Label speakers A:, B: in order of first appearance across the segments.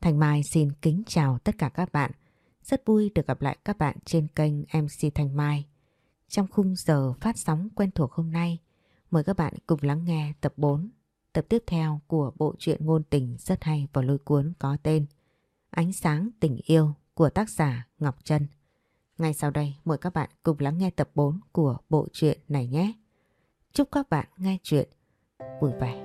A: Thanh Mai xin kính chào tất cả các bạn. Rất vui được gặp lại các bạn trên kênh MC Thanh Mai. Trong khung giờ phát sóng quen thuộc hôm nay, mời các bạn cùng lắng nghe tập 4, tập tiếp theo của bộ truyện ngôn tình rất hay và lôi cuốn có tên Ánh sáng tình yêu của tác giả Ngọc Trân. Ngay sau đây mời các bạn cùng lắng nghe tập 4 của bộ truyện này nhé. Chúc các bạn nghe truyện vui vẻ.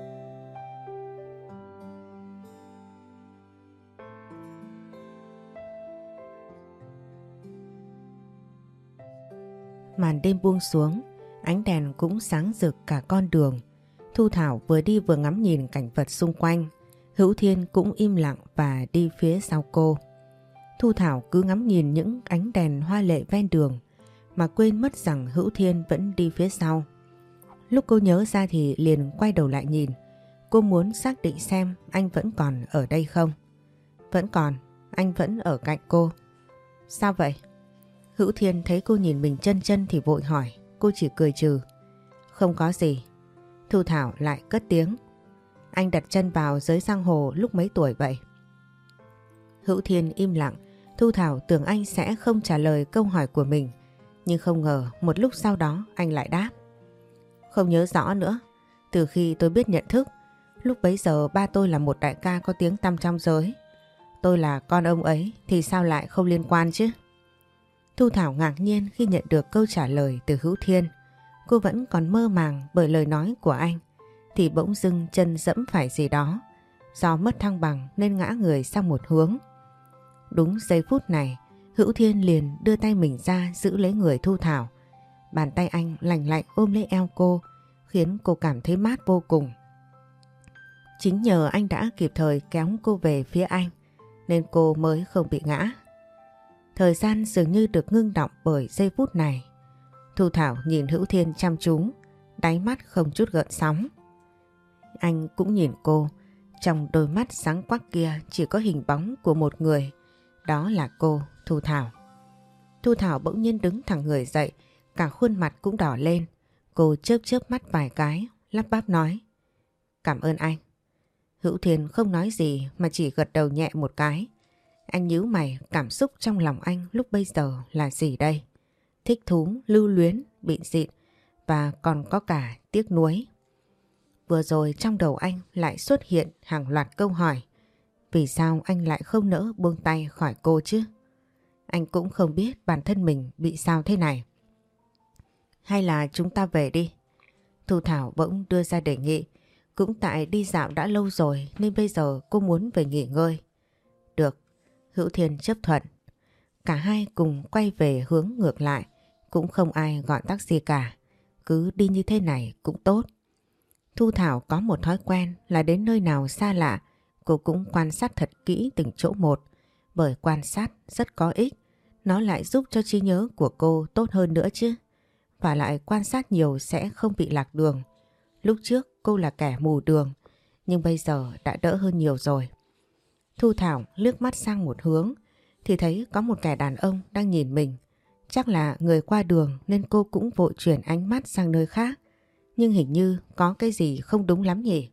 A: Màn đêm buông xuống, ánh đèn cũng sáng rực cả con đường. Thu Thảo vừa đi vừa ngắm nhìn cảnh vật xung quanh. Hữu Thiên cũng im lặng và đi phía sau cô. Thu Thảo cứ ngắm nhìn những ánh đèn hoa lệ ven đường mà quên mất rằng Hữu Thiên vẫn đi phía sau. Lúc cô nhớ ra thì liền quay đầu lại nhìn. Cô muốn xác định xem anh vẫn còn ở đây không. Vẫn còn, anh vẫn ở cạnh cô. Sao vậy? Hữu Thiên thấy cô nhìn mình chân chân thì vội hỏi. Cô chỉ cười trừ. Không có gì. Thu Thảo lại cất tiếng. Anh đặt chân vào giới giang hồ lúc mấy tuổi vậy? Hữu Thiên im lặng. Thu Thảo tưởng anh sẽ không trả lời câu hỏi của mình. Nhưng không ngờ một lúc sau đó anh lại đáp. Không nhớ rõ nữa. Từ khi tôi biết nhận thức, lúc bấy giờ ba tôi là một đại ca có tiếng tăm trong giới. Tôi là con ông ấy thì sao lại không liên quan chứ? Thu Thảo ngạc nhiên khi nhận được câu trả lời từ Hữu Thiên. Cô vẫn còn mơ màng bởi lời nói của anh. Thì bỗng dưng chân dẫm phải gì đó. Do mất thăng bằng nên ngã người sang một hướng. Đúng giây phút này, Hữu Thiên liền đưa tay mình ra giữ lấy người Thu Thảo. Bàn tay anh lành lạnh ôm lấy eo cô, khiến cô cảm thấy mát vô cùng. Chính nhờ anh đã kịp thời kéo cô về phía anh, nên cô mới không bị ngã. Thời gian dường như được ngưng đọng bởi giây phút này. Thu Thảo nhìn Hữu Thiên chăm chú, đáy mắt không chút gợn sóng. Anh cũng nhìn cô, trong đôi mắt sáng quắc kia chỉ có hình bóng của một người, đó là cô, Thu Thảo. Thu Thảo bỗng nhiên đứng thẳng người dậy, cả khuôn mặt cũng đỏ lên. Cô chớp chớp mắt vài cái, lắp bắp nói. Cảm ơn anh. Hữu Thiên không nói gì mà chỉ gật đầu nhẹ một cái. Anh nhíu mày, cảm xúc trong lòng anh lúc bây giờ là gì đây? Thích thú, lưu luyến, bị dịn và còn có cả tiếc nuối. Vừa rồi trong đầu anh lại xuất hiện hàng loạt câu hỏi. Vì sao anh lại không nỡ buông tay khỏi cô chứ? Anh cũng không biết bản thân mình bị sao thế này. Hay là chúng ta về đi? Thu Thảo bỗng đưa ra đề nghị. Cũng tại đi dạo đã lâu rồi nên bây giờ cô muốn về nghỉ ngơi. Được, Hữu Thiên chấp thuận. Cả hai cùng quay về hướng ngược lại. Cũng không ai gọi taxi cả. Cứ đi như thế này cũng tốt. Thu Thảo có một thói quen là đến nơi nào xa lạ, cô cũng quan sát thật kỹ từng chỗ một. Bởi quan sát rất có ích. Nó lại giúp cho trí nhớ của cô tốt hơn nữa chứ. Và lại quan sát nhiều sẽ không bị lạc đường. Lúc trước cô là kẻ mù đường, nhưng bây giờ đã đỡ hơn nhiều rồi. Thu Thảo liếc mắt sang một hướng thì thấy có một kẻ đàn ông đang nhìn mình. Chắc là người qua đường nên cô cũng vội chuyển ánh mắt sang nơi khác. Nhưng hình như có cái gì không đúng lắm nhỉ?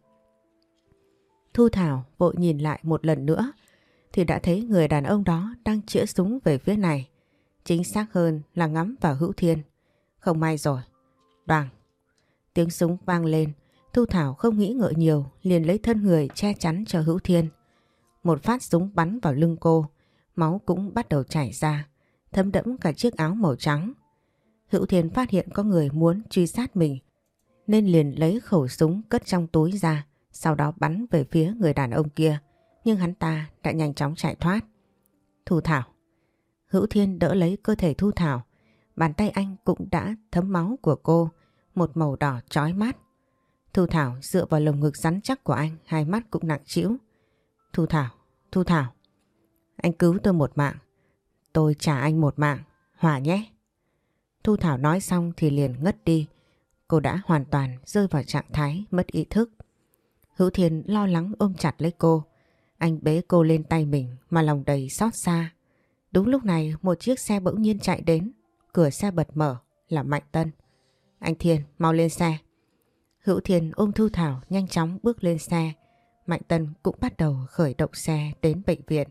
A: Thu Thảo vội nhìn lại một lần nữa thì đã thấy người đàn ông đó đang chĩa súng về phía này. Chính xác hơn là ngắm vào Hữu Thiên. Không may rồi. Đoàng. Tiếng súng vang lên. Thu Thảo không nghĩ ngợi nhiều, liền lấy thân người che chắn cho Hữu Thiên. Một phát súng bắn vào lưng cô. Máu cũng bắt đầu chảy ra, thấm đẫm cả chiếc áo màu trắng. Hữu Thiên phát hiện có người muốn truy sát mình, nên liền lấy khẩu súng cất trong túi ra, sau đó bắn về phía người đàn ông kia. Nhưng hắn ta đã nhanh chóng chạy thoát. Thu Thảo. Hữu Thiên đỡ lấy cơ thể Thu Thảo. Bàn tay anh cũng đã thấm máu của cô, một màu đỏ chói mắt. Thu Thảo dựa vào lồng ngực rắn chắc của anh, hai mắt cũng nặng trĩu. Thu Thảo, Thu Thảo. Anh cứu tôi một mạng, tôi trả anh một mạng, hòa nhé. Thu Thảo nói xong thì liền ngất đi. Cô đã hoàn toàn rơi vào trạng thái mất ý thức. Hữu Thiên lo lắng ôm chặt lấy cô. Anh bế cô lên tay mình mà lòng đầy xót xa. Đúng lúc này một chiếc xe bỗng nhiên chạy đến. Cửa xe bật mở là Mạnh Tân. Anh Thiên, mau lên xe. Hữu Thiên ôm Thu Thảo nhanh chóng bước lên xe. Mạnh Tân cũng bắt đầu khởi động xe đến bệnh viện.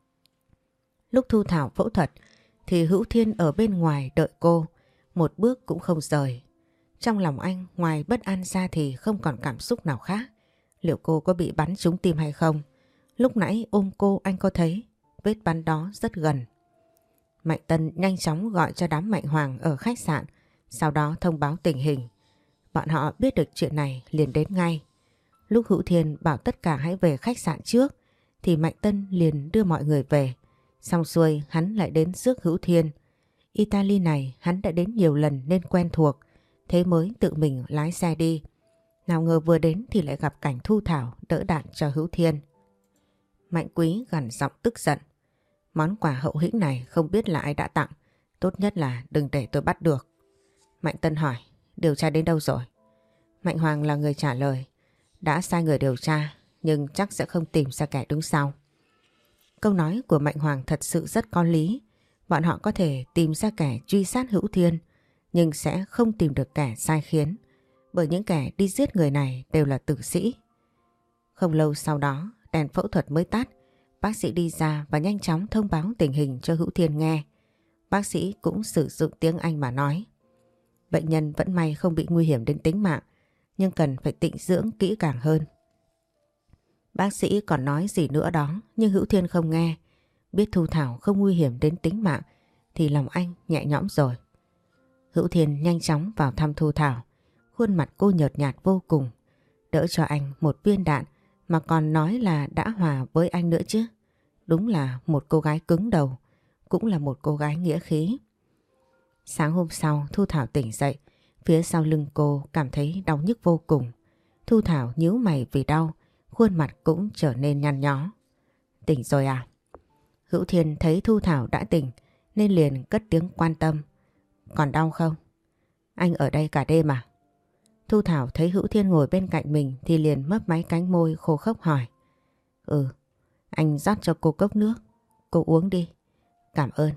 A: Lúc Thu Thảo phẫu thuật thì Hữu Thiên ở bên ngoài đợi cô, một bước cũng không rời. Trong lòng anh ngoài bất an ra thì không còn cảm xúc nào khác. Liệu cô có bị bắn trúng tim hay không? Lúc nãy ôm cô anh có thấy vết bắn đó rất gần. Mạnh Tân nhanh chóng gọi cho đám Mạnh Hoàng ở khách sạn, sau đó thông báo tình hình. Bọn họ biết được chuyện này liền đến ngay. Lúc Hữu Thiên bảo tất cả hãy về khách sạn trước thì Mạnh Tân liền đưa mọi người về. Xong xuôi hắn lại đến rước Hữu Thiên. Italy này hắn đã đến nhiều lần nên quen thuộc, thế mới tự mình lái xe đi. Nào ngờ vừa đến thì lại gặp cảnh Thu Thảo đỡ đạn cho Hữu Thiên. Mạnh Quý gằn giọng tức giận. Món quà hậu hĩnh này không biết là ai đã tặng, tốt nhất là đừng để tôi bắt được. Mạnh Tân hỏi, điều tra đến đâu rồi? Mạnh Hoàng là người trả lời, đã sai người điều tra nhưng chắc sẽ không tìm ra kẻ đứng sau. Câu nói của Mạnh Hoàng thật sự rất có lý. Bọn họ có thể tìm ra kẻ truy sát Hữu Thiên nhưng sẽ không tìm được kẻ sai khiến, bởi những kẻ đi giết người này đều là tử sĩ. Không lâu sau đó đèn phẫu thuật mới tắt. Bác sĩ đi ra và nhanh chóng thông báo tình hình cho Hữu Thiên nghe. Bác sĩ cũng sử dụng tiếng Anh mà nói. Bệnh nhân vẫn may không bị nguy hiểm đến tính mạng, nhưng cần phải tịnh dưỡng kỹ càng hơn. Bác sĩ còn nói gì nữa đó, nhưng Hữu Thiên không nghe. Biết Thu Thảo không nguy hiểm đến tính mạng thì lòng anh nhẹ nhõm rồi. Hữu Thiên nhanh chóng vào thăm Thu Thảo. Khuôn mặt cô nhợt nhạt vô cùng. Đỡ cho anh một viên đạn mà còn nói là đã hòa với anh nữa chứ. Đúng là một cô gái cứng đầu, cũng là một cô gái nghĩa khí. Sáng hôm sau Thu Thảo tỉnh dậy, phía sau lưng cô cảm thấy đau nhức vô cùng. Thu Thảo nhíu mày vì đau, khuôn mặt cũng trở nên nhăn nhó. Tỉnh rồi à? Hữu Thiên thấy Thu Thảo đã tỉnh nên liền cất tiếng quan tâm. Còn đau không? Anh ở đây cả đêm à? Thu Thảo thấy Hữu Thiên ngồi bên cạnh mình thì liền mấp máy cánh môi khô khốc hỏi. Ừ, anh rót cho cô cốc nước, cô uống đi. Cảm ơn.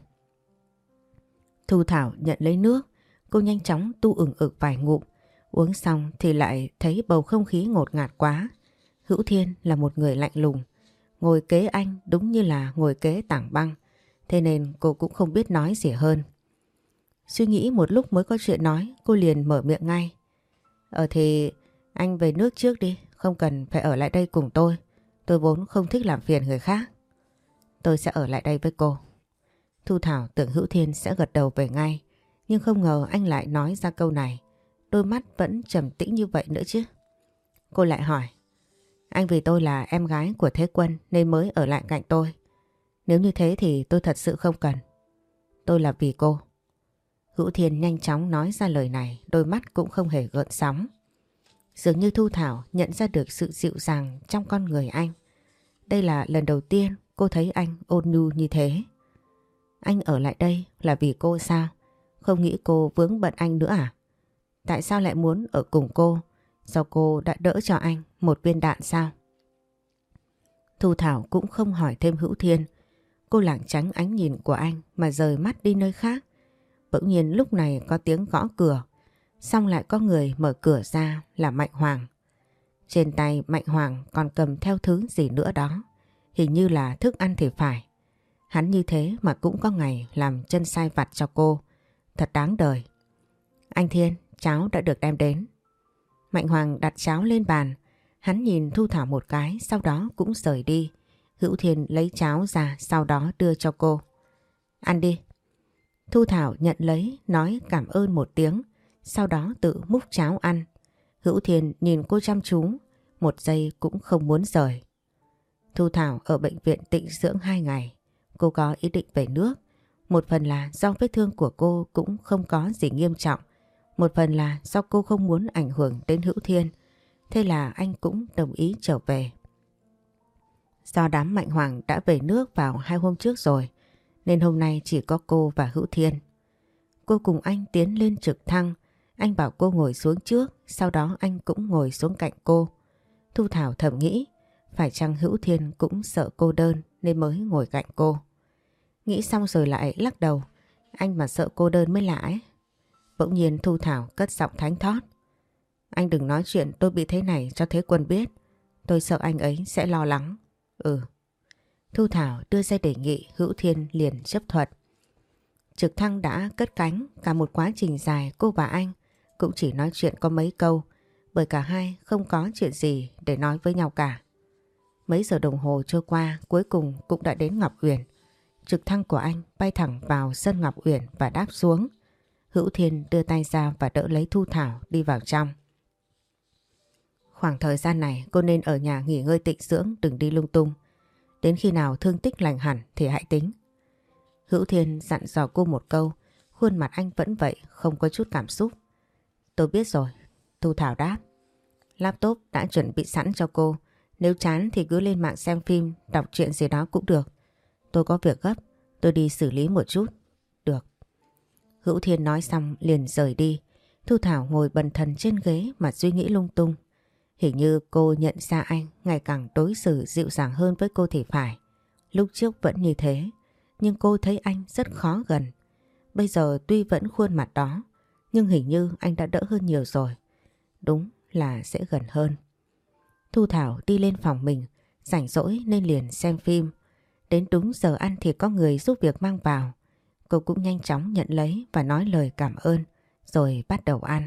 A: Thu Thảo nhận lấy nước, cô nhanh chóng tu ửng ực vài ngụm. Uống xong thì lại thấy bầu không khí ngột ngạt quá. Hữu Thiên là một người lạnh lùng, ngồi kế anh đúng như là ngồi kế tảng băng, thế nên cô cũng không biết nói gì hơn. Suy nghĩ một lúc mới có chuyện nói, cô liền mở miệng ngay. Thì anh về nước trước đi, không cần phải ở lại đây cùng tôi. Tôi vốn không thích làm phiền người khác. Tôi sẽ ở lại đây với cô. Thu Thảo tưởng Hữu Thiên sẽ gật đầu về ngay, nhưng không ngờ anh lại nói ra câu này. Đôi mắt vẫn trầm tĩnh như vậy nữa chứ. Cô lại hỏi. Anh vì tôi là em gái của Thế Quân nên mới ở lại cạnh tôi. Nếu như thế thì tôi thật sự không cần. Tôi là vì cô. Hữu Thiên nhanh chóng nói ra lời này, đôi mắt cũng không hề gợn sóng. Dường như Thu Thảo nhận ra được sự dịu dàng trong con người anh. Đây là lần đầu tiên cô thấy anh ôn nhu như thế. Anh ở lại đây là vì cô sao? Không nghĩ cô vướng bận anh nữa à? Tại sao lại muốn ở cùng cô? Do cô đã đỡ cho anh một viên đạn sao? Thu Thảo cũng không hỏi thêm Hữu Thiên. Cô lảng tránh ánh nhìn của anh mà rời mắt đi nơi khác. Bỗng nhiên lúc này có tiếng gõ cửa. Xong lại có người mở cửa ra là Mạnh Hoàng. Trên tay Mạnh Hoàng còn cầm theo thứ gì nữa đó. Hình như là thức ăn thì phải. Hắn như thế mà cũng có ngày làm chân sai vặt cho cô. Thật đáng đời. Anh Thiên, cháo đã được đem đến. Mạnh Hoàng đặt cháo lên bàn. Hắn nhìn Thu Thảo một cái, sau đó cũng rời đi. Hữu Thiên lấy cháo ra, sau đó đưa cho cô. Ăn đi. Thu Thảo nhận lấy, nói cảm ơn một tiếng, sau đó tự múc cháo ăn. Hữu Thiên nhìn cô chăm chú, một giây cũng không muốn rời. Thu Thảo ở bệnh viện tịnh dưỡng 2 ngày. Cô có ý định về nước. Một phần là do vết thương của cô cũng không có gì nghiêm trọng. Một phần là do cô không muốn ảnh hưởng đến Hữu Thiên. Thế là anh cũng đồng ý trở về. Do đám Mạnh Hoàng đã về nước vào 2 hôm trước rồi, nên hôm nay chỉ có cô và Hữu Thiên. Cô cùng anh tiến lên trực thăng. Anh bảo cô ngồi xuống trước, sau đó anh cũng ngồi xuống cạnh cô. Thu Thảo thầm nghĩ, phải chăng Hữu Thiên cũng sợ cô đơn nên mới ngồi cạnh cô. Nghĩ xong rồi lại lắc đầu, anh mà sợ cô đơn mới lạ ấy. Bỗng nhiên Thu Thảo cất giọng thánh thót. Anh đừng nói chuyện tôi bị thế này cho Thế Quân biết. Tôi sợ anh ấy sẽ lo lắng. Ừ. Thu Thảo đưa ra đề nghị, Hữu Thiên liền chấp thuận. Trực thăng đã cất cánh, cả một quá trình dài cô và anh cũng chỉ nói chuyện có mấy câu, bởi cả hai không có chuyện gì để nói với nhau cả. Mấy giờ đồng hồ trôi qua, cuối cùng cũng đã đến Ngọc Uyển. Trực thăng của anh bay thẳng vào sân Ngọc Uyển và đáp xuống. Hữu Thiên đưa tay ra và đỡ lấy Thu Thảo đi vào trong. Khoảng thời gian này cô nên ở nhà nghỉ ngơi tịnh dưỡng, đừng đi lung tung. Đến khi nào thương tích lành hẳn thì hãy tính. Hữu Thiên dặn dò cô một câu, khuôn mặt anh vẫn vậy, không có chút cảm xúc. Tôi biết rồi, Thu Thảo đáp. Laptop đã chuẩn bị sẵn cho cô. Nếu chán thì cứ lên mạng xem phim, đọc truyện gì đó cũng được. Tôi có việc gấp, tôi đi xử lý một chút. Được. Hữu Thiên nói xong liền rời đi. Thu Thảo ngồi bần thần trên ghế mà suy nghĩ lung tung. Hình như cô nhận ra anh ngày càng đối xử dịu dàng hơn với cô thì phải. Lúc trước vẫn như thế, nhưng cô thấy anh rất khó gần. Bây giờ tuy vẫn khuôn mặt đó, nhưng hình như anh đã đỡ hơn nhiều rồi. Đúng là sẽ gần hơn. Thu Thảo đi lên phòng mình, rảnh rỗi nên liền xem phim. Đến đúng giờ ăn thì có người giúp việc mang vào. Cô cũng nhanh chóng nhận lấy và nói lời cảm ơn, rồi bắt đầu ăn.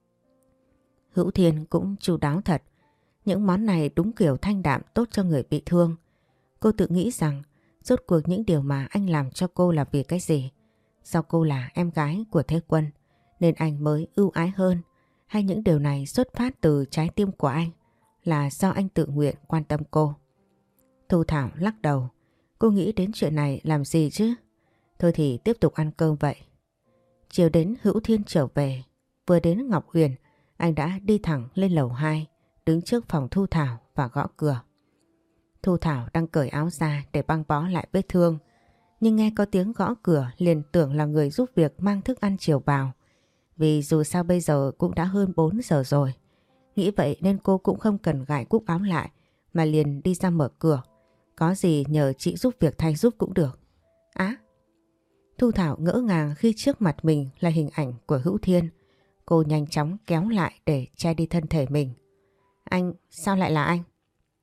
A: Hữu Thiên cũng chu đáo thật. Những món này đúng kiểu thanh đạm tốt cho người bị thương. Cô tự nghĩ rằng rốt cuộc những điều mà anh làm cho cô là vì cái gì? Do cô là em gái của Thế Quân nên anh mới ưu ái hơn? Hay những điều này xuất phát từ trái tim của anh, là do anh tự nguyện quan tâm cô? Thu Thảo lắc đầu. Cô nghĩ đến chuyện này làm gì chứ? Thôi thì tiếp tục ăn cơm vậy. Chiều đến Hữu Thiên trở về. Vừa đến Ngọc Uyển, anh đã đi thẳng lên lầu 2, đứng trước phòng Thu Thảo và gõ cửa. Thu Thảo đang cởi áo ra để băng bó lại vết thương, nhưng nghe có tiếng gõ cửa liền tưởng là người giúp việc mang thức ăn chiều vào. Vì dù sao bây giờ cũng đã hơn 4 giờ rồi. Nghĩ vậy nên cô cũng không cần gài cúc áo lại mà liền đi ra mở cửa. Có gì nhờ chị giúp việc thay giúp cũng được. Á! Thu Thảo ngỡ ngàng khi trước mặt mình là hình ảnh của Hữu Thiên. Cô nhanh chóng kéo lại để che đi thân thể mình. Anh, sao lại là anh?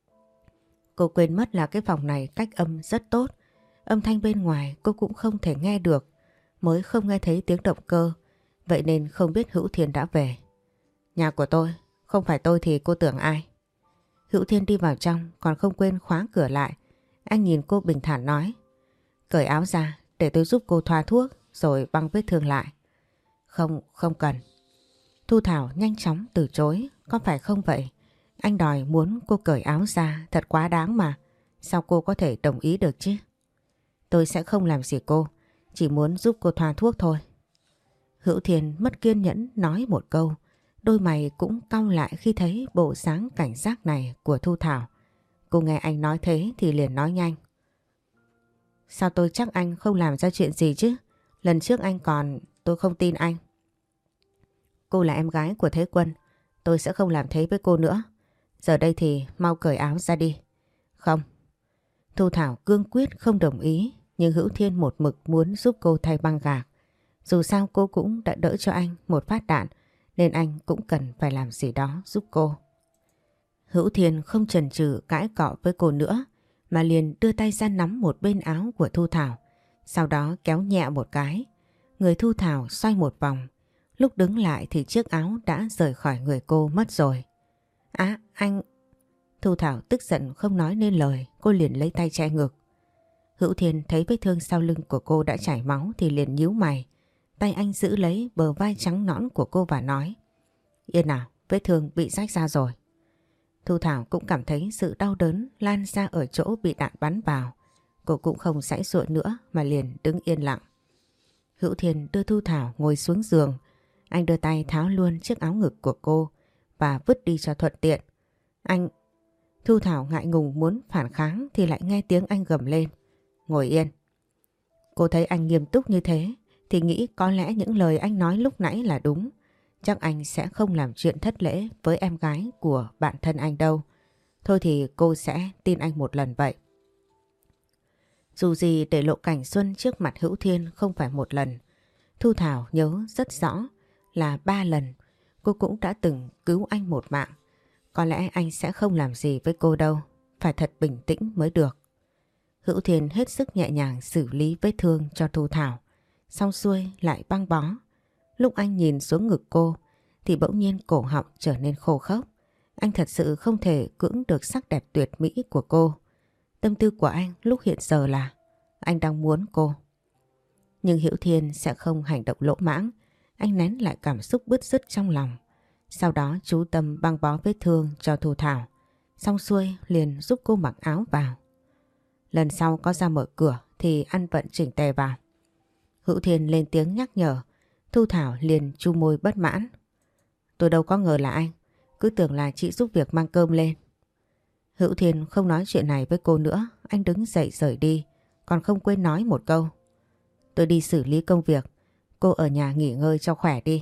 A: Cô quên mất là cái phòng này cách âm rất tốt. Âm thanh bên ngoài cô cũng không thể nghe được. Mới không nghe thấy tiếng động cơ. Vậy nên không biết Hữu Thiên đã về. Nhà của tôi, không phải tôi thì cô tưởng ai? Hữu Thiên đi vào trong còn không quên khóa cửa lại. Anh nhìn cô bình thản nói. Cởi áo ra để tôi giúp cô thoa thuốc rồi băng vết thương lại. Không, không cần. Thu Thảo nhanh chóng từ chối. Có phải không vậy? Anh đòi muốn cô cởi áo ra thật quá đáng mà. Sao cô có thể đồng ý được chứ? Tôi sẽ không làm gì cô. Chỉ muốn giúp cô thoa thuốc thôi. Hữu Thiên mất kiên nhẫn nói một câu. Đôi mày cũng cau lại khi thấy bộ dáng cảnh giác này của Thu Thảo. Cô nghe anh nói thế thì liền nói nhanh. Sao tôi chắc anh không làm ra chuyện gì chứ? Lần trước anh còn, tôi không tin anh. Cô là em gái của Thế Quân. Tôi sẽ không làm thế với cô nữa. Giờ đây thì mau cởi áo ra đi. Không. Thu Thảo cương quyết không đồng ý. Nhưng Hữu Thiên một mực muốn giúp cô thay băng gạc. Dù sao cô cũng đã đỡ cho anh một phát đạn. Nên anh cũng cần phải làm gì đó giúp cô. Hữu Thiên không chần chừ cãi cọ với cô nữa. Mà liền đưa tay ra nắm một bên áo của Thu Thảo. Sau đó kéo nhẹ một cái. Người Thu Thảo xoay một vòng. Lúc đứng lại thì chiếc áo đã rời khỏi người cô mất rồi. Á, anh... Thu Thảo tức giận không nói nên lời. Cô liền lấy tay che ngực. Hữu Thiên thấy vết thương sau lưng của cô đã chảy máu thì liền nhíu mày. Tay anh giữ lấy bờ vai trắng nõn của cô và nói. Yên nào, vết thương bị rách ra rồi. Thu Thảo cũng cảm thấy sự đau đớn lan ra ở chỗ bị đạn bắn vào. Cô cũng không giãy giụa nữa mà liền đứng yên lặng. Hữu Thiên đưa Thu Thảo ngồi xuống giường. Anh đưa tay tháo luôn chiếc áo ngực của cô và vứt đi cho thuận tiện. Anh... Thu Thảo ngại ngùng muốn phản kháng thì lại nghe tiếng anh gầm lên. Ngồi yên. Cô thấy anh nghiêm túc như thế thì nghĩ có lẽ những lời anh nói lúc nãy là đúng. Chắc anh sẽ không làm chuyện thất lễ với em gái của bạn thân anh đâu. Thôi thì cô sẽ tin anh một lần vậy. Dù gì để lộ cảnh Xuân trước mặt Hữu Thiên không phải một lần. Thu Thảo nhớ rất rõ là 3 lần cô cũng đã từng cứu anh một mạng. Có lẽ anh sẽ không làm gì với cô đâu. Phải thật bình tĩnh mới được. Hữu Thiên hết sức nhẹ nhàng xử lý vết thương cho Thu Thảo. Xong xuôi lại băng bó. Lúc anh nhìn xuống ngực cô thì bỗng nhiên cổ họng trở nên khô khốc. Anh thật sự không thể cưỡng được sắc đẹp tuyệt mỹ của cô. Tâm tư của anh lúc hiện giờ là anh đang muốn cô. Nhưng Hữu Thiên sẽ không hành động lỗ mãng. Anh nén lại cảm xúc bứt rứt trong lòng. Sau đó chú tâm băng bó vết thương cho Thu Thảo. Xong xuôi liền giúp cô mặc áo vào. Lần sau có ra mở cửa thì ăn vận chỉnh tề vào. Hữu Thiên lên tiếng nhắc nhở. Thu Thảo liền chu môi bất mãn. Tôi đâu có ngờ là anh. Cứ tưởng là chị giúp việc mang cơm lên. Hữu Thiên không nói chuyện này với cô nữa. Anh đứng dậy rời đi. Còn không quên nói một câu. Tôi đi xử lý công việc. Cô ở nhà nghỉ ngơi cho khỏe đi.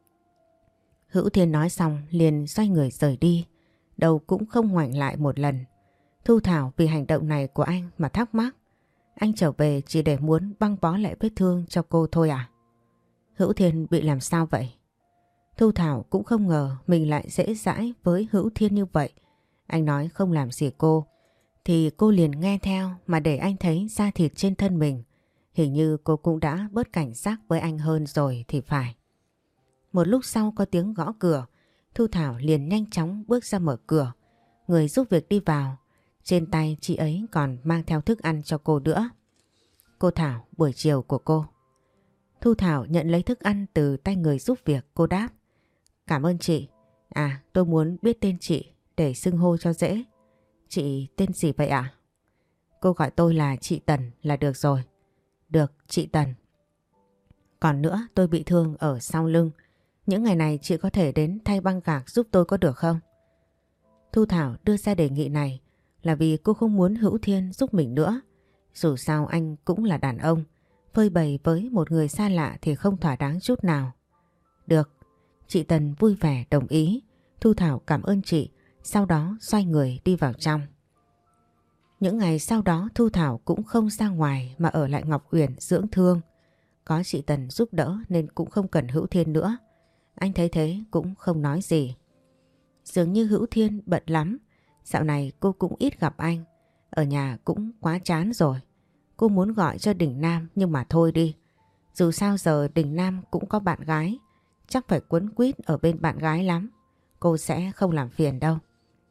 A: Hữu Thiên nói xong liền xoay người rời đi. Đầu cũng không ngoảnh lại một lần. Thu Thảo vì hành động này của anh mà thắc mắc. Anh trở về chỉ để muốn băng bó lại vết thương cho cô thôi à? Hữu Thiên bị làm sao vậy? Thu Thảo cũng không ngờ mình lại dễ dãi với Hữu Thiên như vậy. Anh nói không làm gì cô thì cô liền nghe theo mà để anh thấy da thịt trên thân mình. Hình như cô cũng đã bớt cảnh giác với anh hơn rồi thì phải. Một lúc sau có tiếng gõ cửa. Thu Thảo liền nhanh chóng bước ra mở cửa. Người giúp việc đi vào. Trên tay chị ấy còn mang theo thức ăn cho cô nữa. Cô Thảo, buổi chiều của cô. Thu Thảo nhận lấy thức ăn từ tay người giúp việc, cô đáp. Cảm ơn chị. À, tôi muốn biết tên chị để xưng hô cho dễ. Chị tên gì vậy ạ? Cô gọi tôi là chị Tần là được rồi. Được, chị Tần. Còn nữa, tôi bị thương ở sau lưng. Những ngày này chị có thể đến thay băng gạc giúp tôi có được không? Thu Thảo đưa ra đề nghị này là vì cô không muốn Hữu Thiên giúp mình nữa. Dù sao anh cũng là đàn ông. Phơi bày với một người xa lạ thì không thỏa đáng chút nào. Được, chị Tần vui vẻ đồng ý. Thu Thảo cảm ơn chị, sau đó xoay người đi vào trong. Những ngày sau đó Thu Thảo cũng không ra ngoài mà ở lại Ngọc Uyển dưỡng thương. Có chị Tần giúp đỡ nên cũng không cần Hữu Thiên nữa. Anh thấy thế cũng không nói gì. Dường như Hữu Thiên bận lắm. Dạo này cô cũng ít gặp anh. Ở nhà cũng quá chán rồi. Cô muốn gọi cho Đình Nam nhưng mà thôi đi. Dù sao giờ Đình Nam cũng có bạn gái. Chắc phải quấn quýt ở bên bạn gái lắm. Cô sẽ không làm phiền đâu.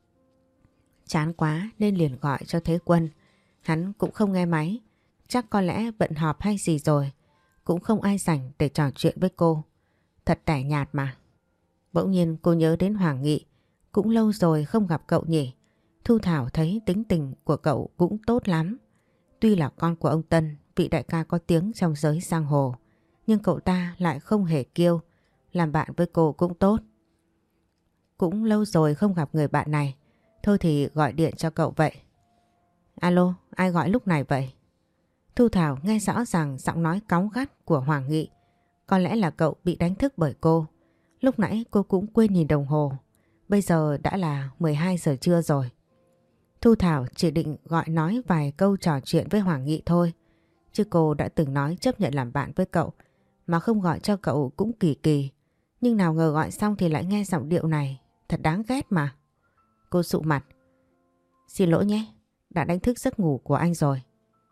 A: Chán quá nên liền gọi cho Thế Quân. Hắn cũng không nghe máy. Chắc có lẽ bận họp hay gì rồi. Cũng không ai rảnh để trò chuyện với cô. Thật tẻ nhạt mà. Bỗng nhiên cô nhớ đến Hoàng Nghị. Cũng lâu rồi không gặp cậu nhỉ. Thu Thảo thấy tính tình của cậu cũng tốt lắm. Tuy là con của ông Tân, vị đại ca có tiếng trong giới giang hồ. Nhưng cậu ta lại không hề kiêu. Làm bạn với cô cũng tốt. Cũng lâu rồi không gặp người bạn này. Thôi thì gọi điện cho cậu vậy. Alo, ai gọi lúc này vậy? Thu Thảo nghe rõ ràng giọng nói cáu gắt của Hoàng Nghị. Có lẽ là cậu bị đánh thức bởi cô. Lúc nãy cô cũng quên nhìn đồng hồ. Bây giờ đã là 12 giờ trưa rồi. Thu Thảo chỉ định gọi nói vài câu trò chuyện với Hoàng Nghị thôi. Chứ cô đã từng nói chấp nhận làm bạn với cậu. Mà không gọi cho cậu cũng kỳ kỳ. Nhưng nào ngờ gọi xong thì lại nghe giọng điệu này. Thật đáng ghét mà. Cô sụ mặt. Xin lỗi nhé. Đã đánh thức giấc ngủ của anh rồi.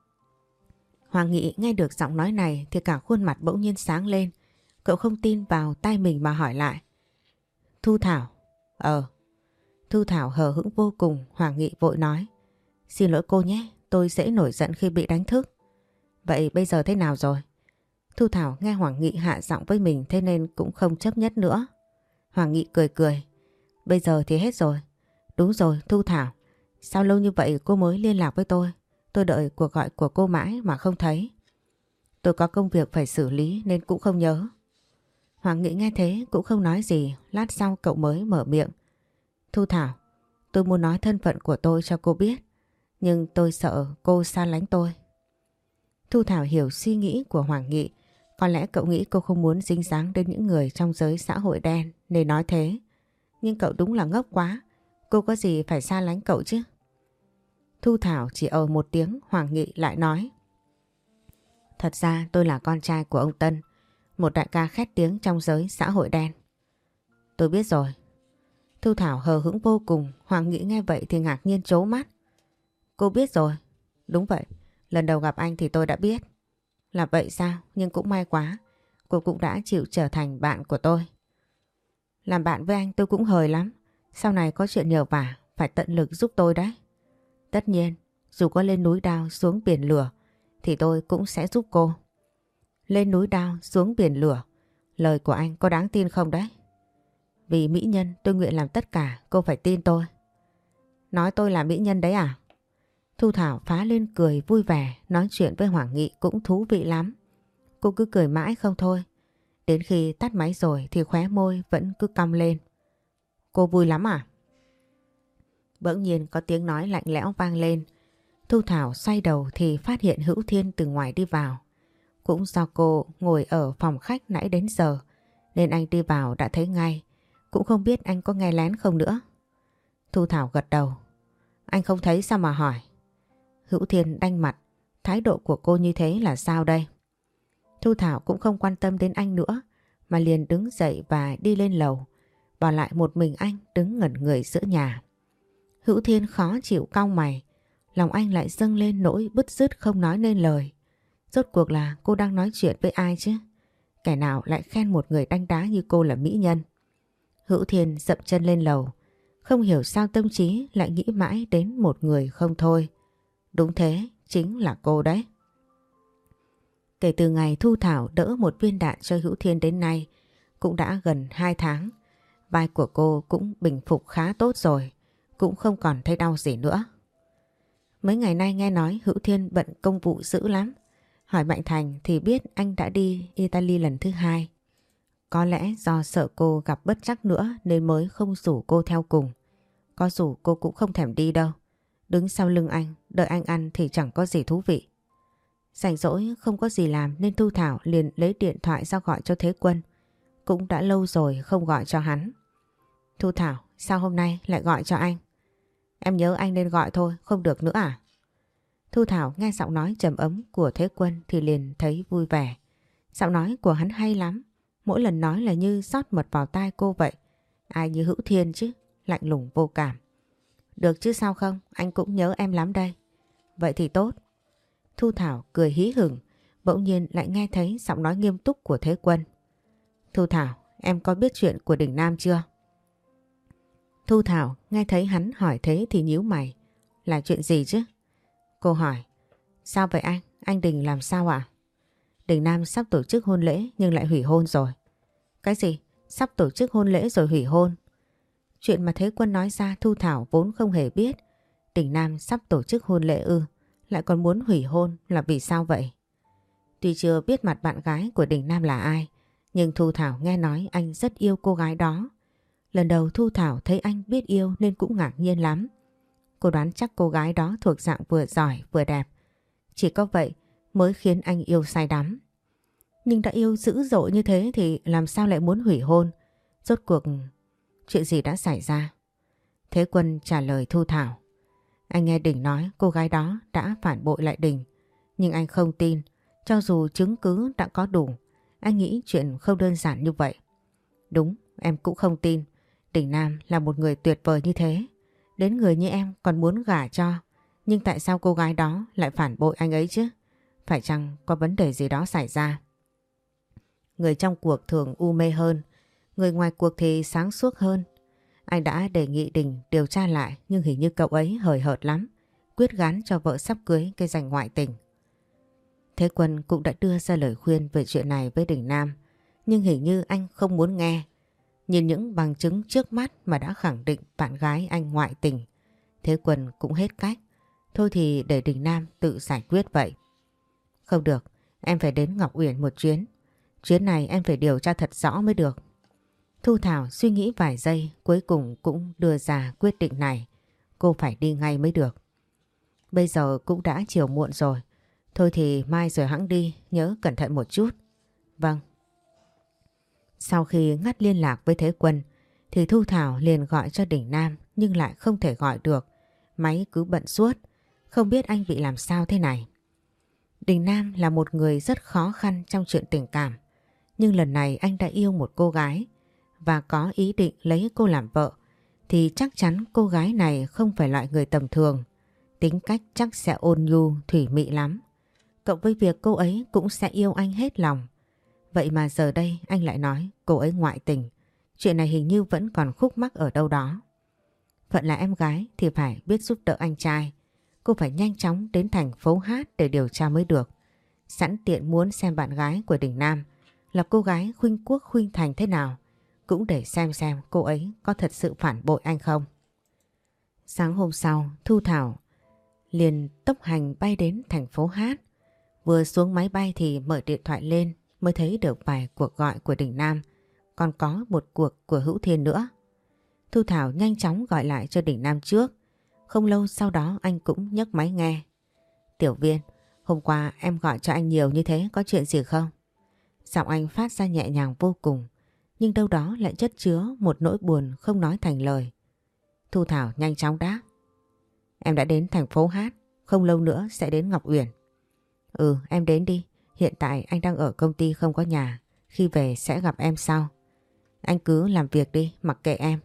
A: Hoàng Nghị nghe được giọng nói này thì cả khuôn mặt bỗng nhiên sáng lên. Cậu không tin vào tai mình mà hỏi lại. Thu Thảo. Thu Thảo hờ hững vô cùng. Hoàng Nghị vội nói. Xin lỗi cô nhé. Tôi dễ nổi giận khi bị đánh thức. Vậy bây giờ thế nào rồi? Thu Thảo nghe Hoàng Nghị hạ giọng với mình thế nên cũng không chấp nhất nữa. Hoàng Nghị cười cười. Bây giờ thì hết rồi. Đúng rồi Thu Thảo. Sao lâu như vậy cô mới liên lạc với tôi? Tôi đợi cuộc gọi của cô mãi mà không thấy. Tôi có công việc phải xử lý nên cũng không nhớ. Hoàng Nghị nghe thế cũng không nói gì. Lát sau cậu mới mở miệng. Thu Thảo, tôi muốn nói thân phận của tôi cho cô biết. Nhưng tôi sợ cô xa lánh tôi. Thu Thảo hiểu suy nghĩ của Hoàng Nghị. Có lẽ cậu nghĩ cô không muốn dính dáng đến những người trong giới xã hội đen nên nói thế. Nhưng cậu đúng là ngốc quá. Cô có gì phải xa lánh cậu chứ? Thu Thảo chỉ một tiếng. Hoàng Nghị lại nói. Thật ra tôi là con trai của ông Tân, một đại ca khét tiếng trong giới xã hội đen. Tôi biết rồi. Thu Thảo hờ hững vô cùng. Hoàng Nghị nghe vậy thì ngạc nhiên trố mắt. Cô biết rồi. Đúng vậy, lần đầu gặp anh thì tôi đã biết. Là vậy sao? Nhưng cũng may quá, cô cũng đã chịu trở thành bạn của tôi. Làm bạn với anh tôi cũng hời lắm. Sau này có chuyện nhờ vả phải tận lực giúp tôi đấy. Tất nhiên, dù có lên núi đao xuống biển lửa thì tôi cũng sẽ giúp cô. Lên núi đao xuống biển lửa, lời của anh có đáng tin không đấy? Vì mỹ nhân tôi nguyện làm tất cả, cô phải tin tôi. Nói tôi là mỹ nhân đấy à? Thu Thảo phá lên cười vui vẻ, nói chuyện với Hoàng Nghị cũng thú vị lắm. Cô cứ cười mãi không thôi. Đến khi tắt máy rồi thì khóe môi vẫn cứ cong lên. Cô vui lắm à? Bỗng nhiên có tiếng nói lạnh lẽo vang lên. Thu Thảo xoay đầu thì phát hiện Hữu Thiên từ ngoài đi vào. Cũng do cô ngồi ở phòng khách nãy đến giờ nên anh đi vào đã thấy ngay. Cũng không biết anh có nghe lén không nữa. Thu Thảo gật đầu. Anh không thấy sao mà hỏi? Hữu Thiên đanh mặt. Thái độ của cô như thế là sao đây? Thu Thảo cũng không quan tâm đến anh nữa mà liền đứng dậy và đi lên lầu. Bỏ lại một mình anh đứng ngẩn người giữa nhà. Hữu Thiên khó chịu cau mày. Lòng anh lại dâng lên nỗi bứt rứt không nói nên lời. Rốt cuộc là cô đang nói chuyện với ai chứ? Kẻ nào lại khen một người đanh đá như cô là mỹ nhân? Hữu Thiên dậm chân lên lầu. Không hiểu sao tâm trí lại nghĩ mãi đến một người không thôi. Đúng thế, chính là cô đấy. Kể từ ngày Thu Thảo đỡ một viên đạn cho Hữu Thiên đến nay, cũng đã gần 2 tháng. Vai của cô cũng bình phục khá tốt rồi, cũng không còn thấy đau gì nữa. Mấy ngày nay nghe nói Hữu Thiên bận công vụ dữ lắm. Hỏi Mạnh Thành thì biết anh đã đi Italy lần thứ 2. Có lẽ do sợ cô gặp bất trắc nữa nên mới không rủ cô theo cùng. Có rủ cô cũng không thèm đi đâu. Đứng sau lưng anh, đợi anh ăn thì chẳng có gì thú vị. Rảnh rỗi không có gì làm nên Thu Thảo liền lấy điện thoại ra gọi cho Thế Quân. Cũng đã lâu rồi không gọi cho hắn. Thu Thảo, sao hôm nay lại gọi cho anh? Em nhớ anh nên gọi thôi, không được nữa à? Thu Thảo nghe giọng nói trầm ấm của Thế Quân thì liền thấy vui vẻ. Giọng nói của hắn hay lắm. Mỗi lần nói là như rót mật vào tai cô vậy. Ai như Hữu Thiên chứ, lạnh lùng vô cảm. Được chứ sao không, anh cũng nhớ em lắm đây. Vậy thì tốt. Thu Thảo cười hí hửng, bỗng nhiên lại nghe thấy giọng nói nghiêm túc của Thế Quân. Thu Thảo, em có biết chuyện của Đình Nam chưa? Thu Thảo nghe thấy hắn hỏi thế thì nhíu mày. Là chuyện gì chứ? Cô hỏi. Sao vậy anh? Anh Đình làm sao ạ? Đình Nam sắp tổ chức hôn lễ nhưng lại hủy hôn rồi. Cái gì? Sắp tổ chức hôn lễ rồi hủy hôn? Chuyện mà Thế Quân nói ra Thu Thảo vốn không hề biết. Đình Nam sắp tổ chức hôn lễ ư? Lại còn muốn hủy hôn là vì sao vậy? Tuy chưa biết mặt bạn gái của Đình Nam là ai, nhưng Thu Thảo nghe nói anh rất yêu cô gái đó. Lần đầu Thu Thảo thấy anh biết yêu nên cũng ngạc nhiên lắm. Cô đoán chắc cô gái đó thuộc dạng vừa giỏi vừa đẹp. Chỉ có vậy mới khiến anh yêu say đắm. Nhưng đã yêu dữ dội như thế thì làm sao lại muốn hủy hôn? Rốt cuộc chuyện gì đã xảy ra? Thế Quân trả lời Thu Thảo. Anh nghe Đình nói cô gái đó đã phản bội lại Đình. Nhưng anh không tin. Cho dù chứng cứ đã có đủ, anh nghĩ chuyện không đơn giản như vậy. Đúng, em cũng không tin. Đình Nam là một người tuyệt vời như thế. Đến người như em còn muốn gả cho. Nhưng tại sao cô gái đó lại phản bội anh ấy chứ? Phải chăng có vấn đề gì đó xảy ra? Người trong cuộc thường u mê hơn. Người ngoài cuộc thì sáng suốt hơn. Anh đã đề nghị Đình điều tra lại nhưng hình như cậu ấy hời hợt lắm. Quyết gán cho vợ sắp cưới cái danh ngoại tình. Thế Quân cũng đã đưa ra lời khuyên về chuyện này với Đình Nam. Nhưng hình như anh không muốn nghe. Nhìn những bằng chứng trước mắt mà đã khẳng định bạn gái anh ngoại tình. Thế Quân cũng hết cách. Thôi thì để Đình Nam tự giải quyết vậy. Không được, em phải đến Ngọc Uyển một chuyến. Chuyến này em phải điều tra thật rõ mới được. Thu Thảo suy nghĩ vài giây cuối cùng cũng đưa ra quyết định này. Cô phải đi ngay mới được. Bây giờ cũng đã chiều muộn rồi. Thôi thì mai rồi hẵng đi, nhớ cẩn thận một chút. Vâng. Sau khi ngắt liên lạc với Thế Quân thì Thu Thảo liền gọi cho Đình Nam nhưng lại không thể gọi được. Máy cứ bận suốt, không biết anh bị làm sao thế này. Đình Nam là một người rất khó khăn trong chuyện tình cảm. Nhưng lần này anh đã yêu một cô gái và có ý định lấy cô làm vợ. thì chắc chắn cô gái này không phải loại người tầm thường. Tính cách chắc sẽ ôn nhu, thủy mị lắm. Cộng với việc cô ấy cũng sẽ yêu anh hết lòng. Vậy mà giờ đây anh lại nói cô ấy ngoại tình. Chuyện này hình như vẫn còn khúc mắc ở đâu đó. Phận là em gái thì phải biết giúp đỡ anh trai. Cô phải nhanh chóng đến thành phố Hát để điều tra mới được. Sẵn tiện muốn xem bạn gái của Đình Nam là cô gái khuynh quốc khuynh thành thế nào. Cũng để xem cô ấy có thật sự phản bội anh không. Sáng hôm sau, Thu Thảo liền tốc hành bay đến thành phố Hát. Vừa xuống máy bay thì mở điện thoại lên mới thấy được vài cuộc gọi của Đình Nam. Còn có một cuộc của Hữu Thiên nữa. Thu Thảo nhanh chóng gọi lại cho Đình Nam trước. Không lâu sau đó anh cũng nhấc máy nghe. Tiểu Viên, hôm qua em gọi cho anh nhiều như thế, có chuyện gì không? Giọng anh phát ra nhẹ nhàng vô cùng, nhưng đâu đó lại chất chứa một nỗi buồn không nói thành lời. Thu Thảo nhanh chóng đáp. Em đã đến thành phố Hát, không lâu nữa sẽ đến Ngọc Uyển. Ừ, em đến đi, hiện tại anh đang ở công ty không có nhà, khi về sẽ gặp em sau. Anh cứ làm việc đi, mặc kệ em.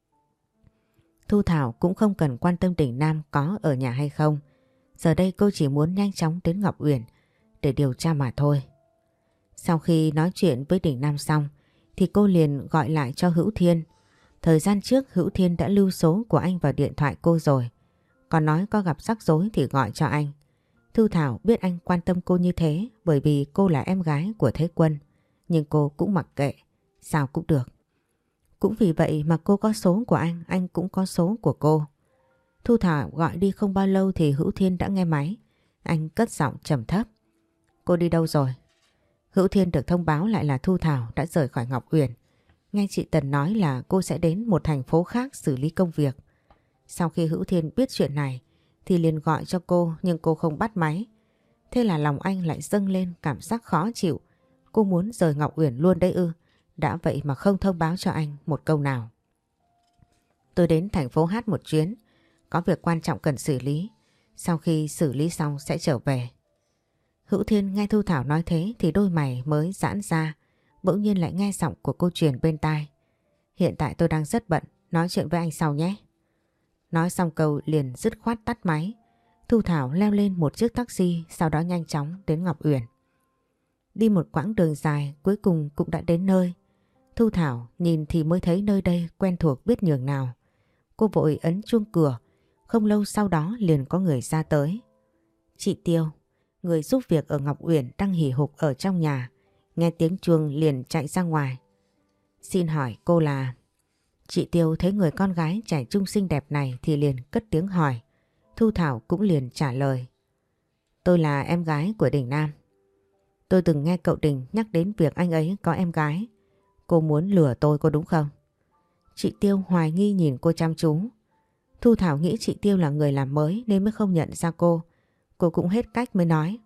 A: Thu Thảo cũng không cần quan tâm Đình Nam có ở nhà hay không. Giờ đây cô chỉ muốn nhanh chóng đến Ngọc Uyển để điều tra mà thôi. Sau khi nói chuyện với Đình Nam xong thì cô liền gọi lại cho Hữu Thiên. Thời gian trước Hữu Thiên đã lưu số của anh vào điện thoại cô rồi. Còn nói có gặp rắc rối thì gọi cho anh. Thu Thảo biết anh quan tâm cô như thế bởi vì cô là em gái của Thế Quân. Nhưng cô cũng mặc kệ, sao cũng được. Cũng vì vậy mà cô có số của anh cũng có số của cô. Thu Thảo gọi đi không bao lâu thì Hữu Thiên đã nghe máy. Anh cất giọng trầm thấp. Cô đi đâu rồi? Hữu Thiên được thông báo lại là Thu Thảo đã rời khỏi Ngọc Uyển. Nghe chị Tần nói là cô sẽ đến một thành phố khác xử lý công việc. Sau khi Hữu Thiên biết chuyện này thì liền gọi cho cô nhưng cô không bắt máy. Thế là lòng anh lại dâng lên cảm giác khó chịu. Cô muốn rời Ngọc Uyển luôn đấy ư? Đã vậy mà không thông báo cho anh một câu nào. Tôi đến thành phố Hát một chuyến, có việc quan trọng cần xử lý. Sau khi xử lý xong sẽ trở về. Hữu Thiên nghe Thu Thảo nói thế thì đôi mày mới giãn ra. Bỗng nhiên lại nghe giọng của cô truyền bên tai. Hiện tại tôi đang rất bận, nói chuyện với anh sau nhé. Nói xong câu liền dứt khoát tắt máy. Thu Thảo leo lên một chiếc taxi, sau đó nhanh chóng đến Ngọc Uyển. Đi một quãng đường dài cuối cùng cũng đã đến nơi. Thu Thảo nhìn thì mới thấy nơi đây quen thuộc biết nhường nào. Cô vội ấn chuông cửa, không lâu sau đó liền có người ra tới. Chị Tiêu, người giúp việc ở Ngọc Uyển đang hì hục ở trong nhà. Nghe tiếng chuông liền chạy ra ngoài. Xin hỏi cô là... Chị Tiêu thấy người con gái trẻ trung xinh đẹp này thì liền cất tiếng hỏi. Thu Thảo cũng liền trả lời. Tôi là em gái của Đình Nam. Tôi từng nghe cậu Đình nhắc đến việc anh ấy có em gái. Cô muốn lừa tôi có đúng không? Chị Tiêu hoài nghi nhìn cô chăm chú. Thu Thảo nghĩ chị Tiêu là người làm mới nên mới không nhận ra cô. Cô cũng hết cách mới nói.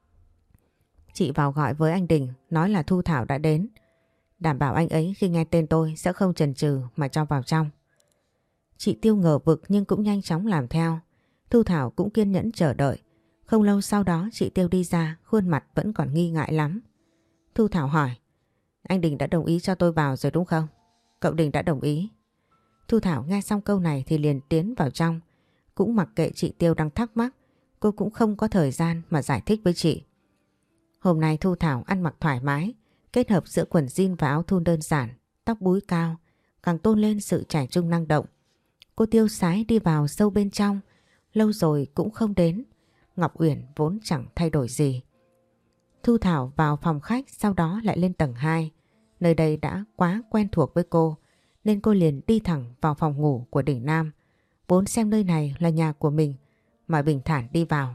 A: Chị vào gọi với anh Đình, nói là Thu Thảo đã đến. Đảm bảo anh ấy khi nghe tên tôi sẽ không chần chừ mà cho vào trong. Chị Tiêu ngờ vực nhưng cũng nhanh chóng làm theo. Thu Thảo cũng kiên nhẫn chờ đợi. Không lâu sau đó chị Tiêu đi ra, khuôn mặt vẫn còn nghi ngại lắm. Thu Thảo hỏi, anh Đình đã đồng ý cho tôi vào rồi đúng không? Cậu Đình đã đồng ý. Thu Thảo nghe xong câu này thì liền tiến vào trong. Cũng mặc kệ chị Tiêu đang thắc mắc, cô cũng không có thời gian mà giải thích với chị. Hôm nay Thu Thảo ăn mặc thoải mái, kết hợp giữa quần jean và áo thun đơn giản, tóc búi cao, càng tôn lên sự trẻ trung năng động. Cô tiêu sái đi vào sâu bên trong, lâu rồi cũng không đến. Ngọc Uyển vốn chẳng thay đổi gì. Thu Thảo vào phòng khách, sau đó lại lên tầng 2. Nơi đây đã quá quen thuộc với cô, nên cô liền đi thẳng vào phòng ngủ của Đình Nam. Vốn xem nơi này là nhà của mình mà bình thản đi vào.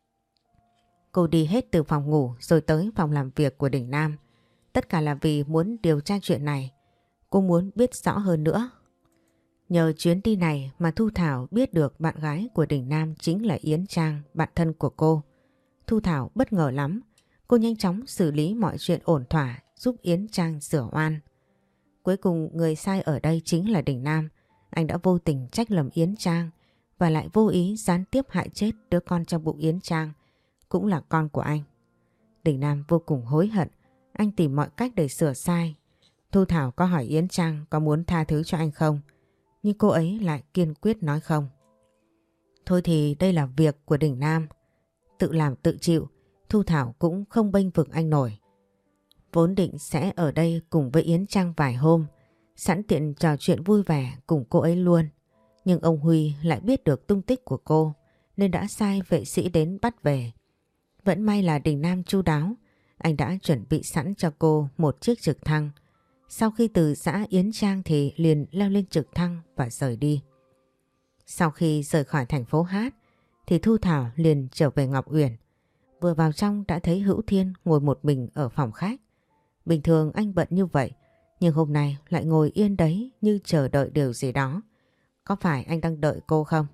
A: Cô đi hết từ phòng ngủ rồi tới phòng làm việc của Đình Nam. Tất cả là vì muốn điều tra chuyện này. Cô muốn biết rõ hơn nữa. Nhờ chuyến đi này mà Thu Thảo biết được bạn gái của Đình Nam chính là Yến Trang, bạn thân của cô. Thu Thảo bất ngờ lắm. Cô nhanh chóng xử lý mọi chuyện ổn thỏa, giúp Yến Trang sửa oan. Cuối cùng người sai ở đây chính là Đình Nam. Anh đã vô tình trách lầm Yến Trang và lại vô ý gián tiếp hại chết đứa con trong bụng Yến Trang, cũng là con của anh. Đình Nam vô cùng hối hận. Anh tìm mọi cách để sửa sai. Thu Thảo có hỏi Yến Trang có muốn tha thứ cho anh không, nhưng cô ấy lại kiên quyết nói không. Thôi thì đây là việc của Đình Nam, tự làm tự chịu, Thu Thảo cũng không bênh vực anh nổi. Vốn định sẽ ở đây cùng với Yến Trang vài hôm, sẵn tiện trò chuyện vui vẻ cùng cô ấy luôn. Nhưng ông Huy lại biết được tung tích của cô nên đã sai vệ sĩ đến bắt về. Vẫn may là Đình Nam chu đáo, anh đã chuẩn bị sẵn cho cô một chiếc trực thăng. Sau khi từ xã Yến Trang thì liền leo lên trực thăng và rời đi. Sau khi rời khỏi thành phố Hát thì Thu Thảo liền trở về Ngọc Uyển. Vừa vào trong đã thấy Hữu Thiên ngồi một mình ở phòng khách. Bình thường anh bận như vậy, nhưng hôm nay lại ngồi yên đấy như chờ đợi điều gì đó. Có phải anh đang đợi cô không?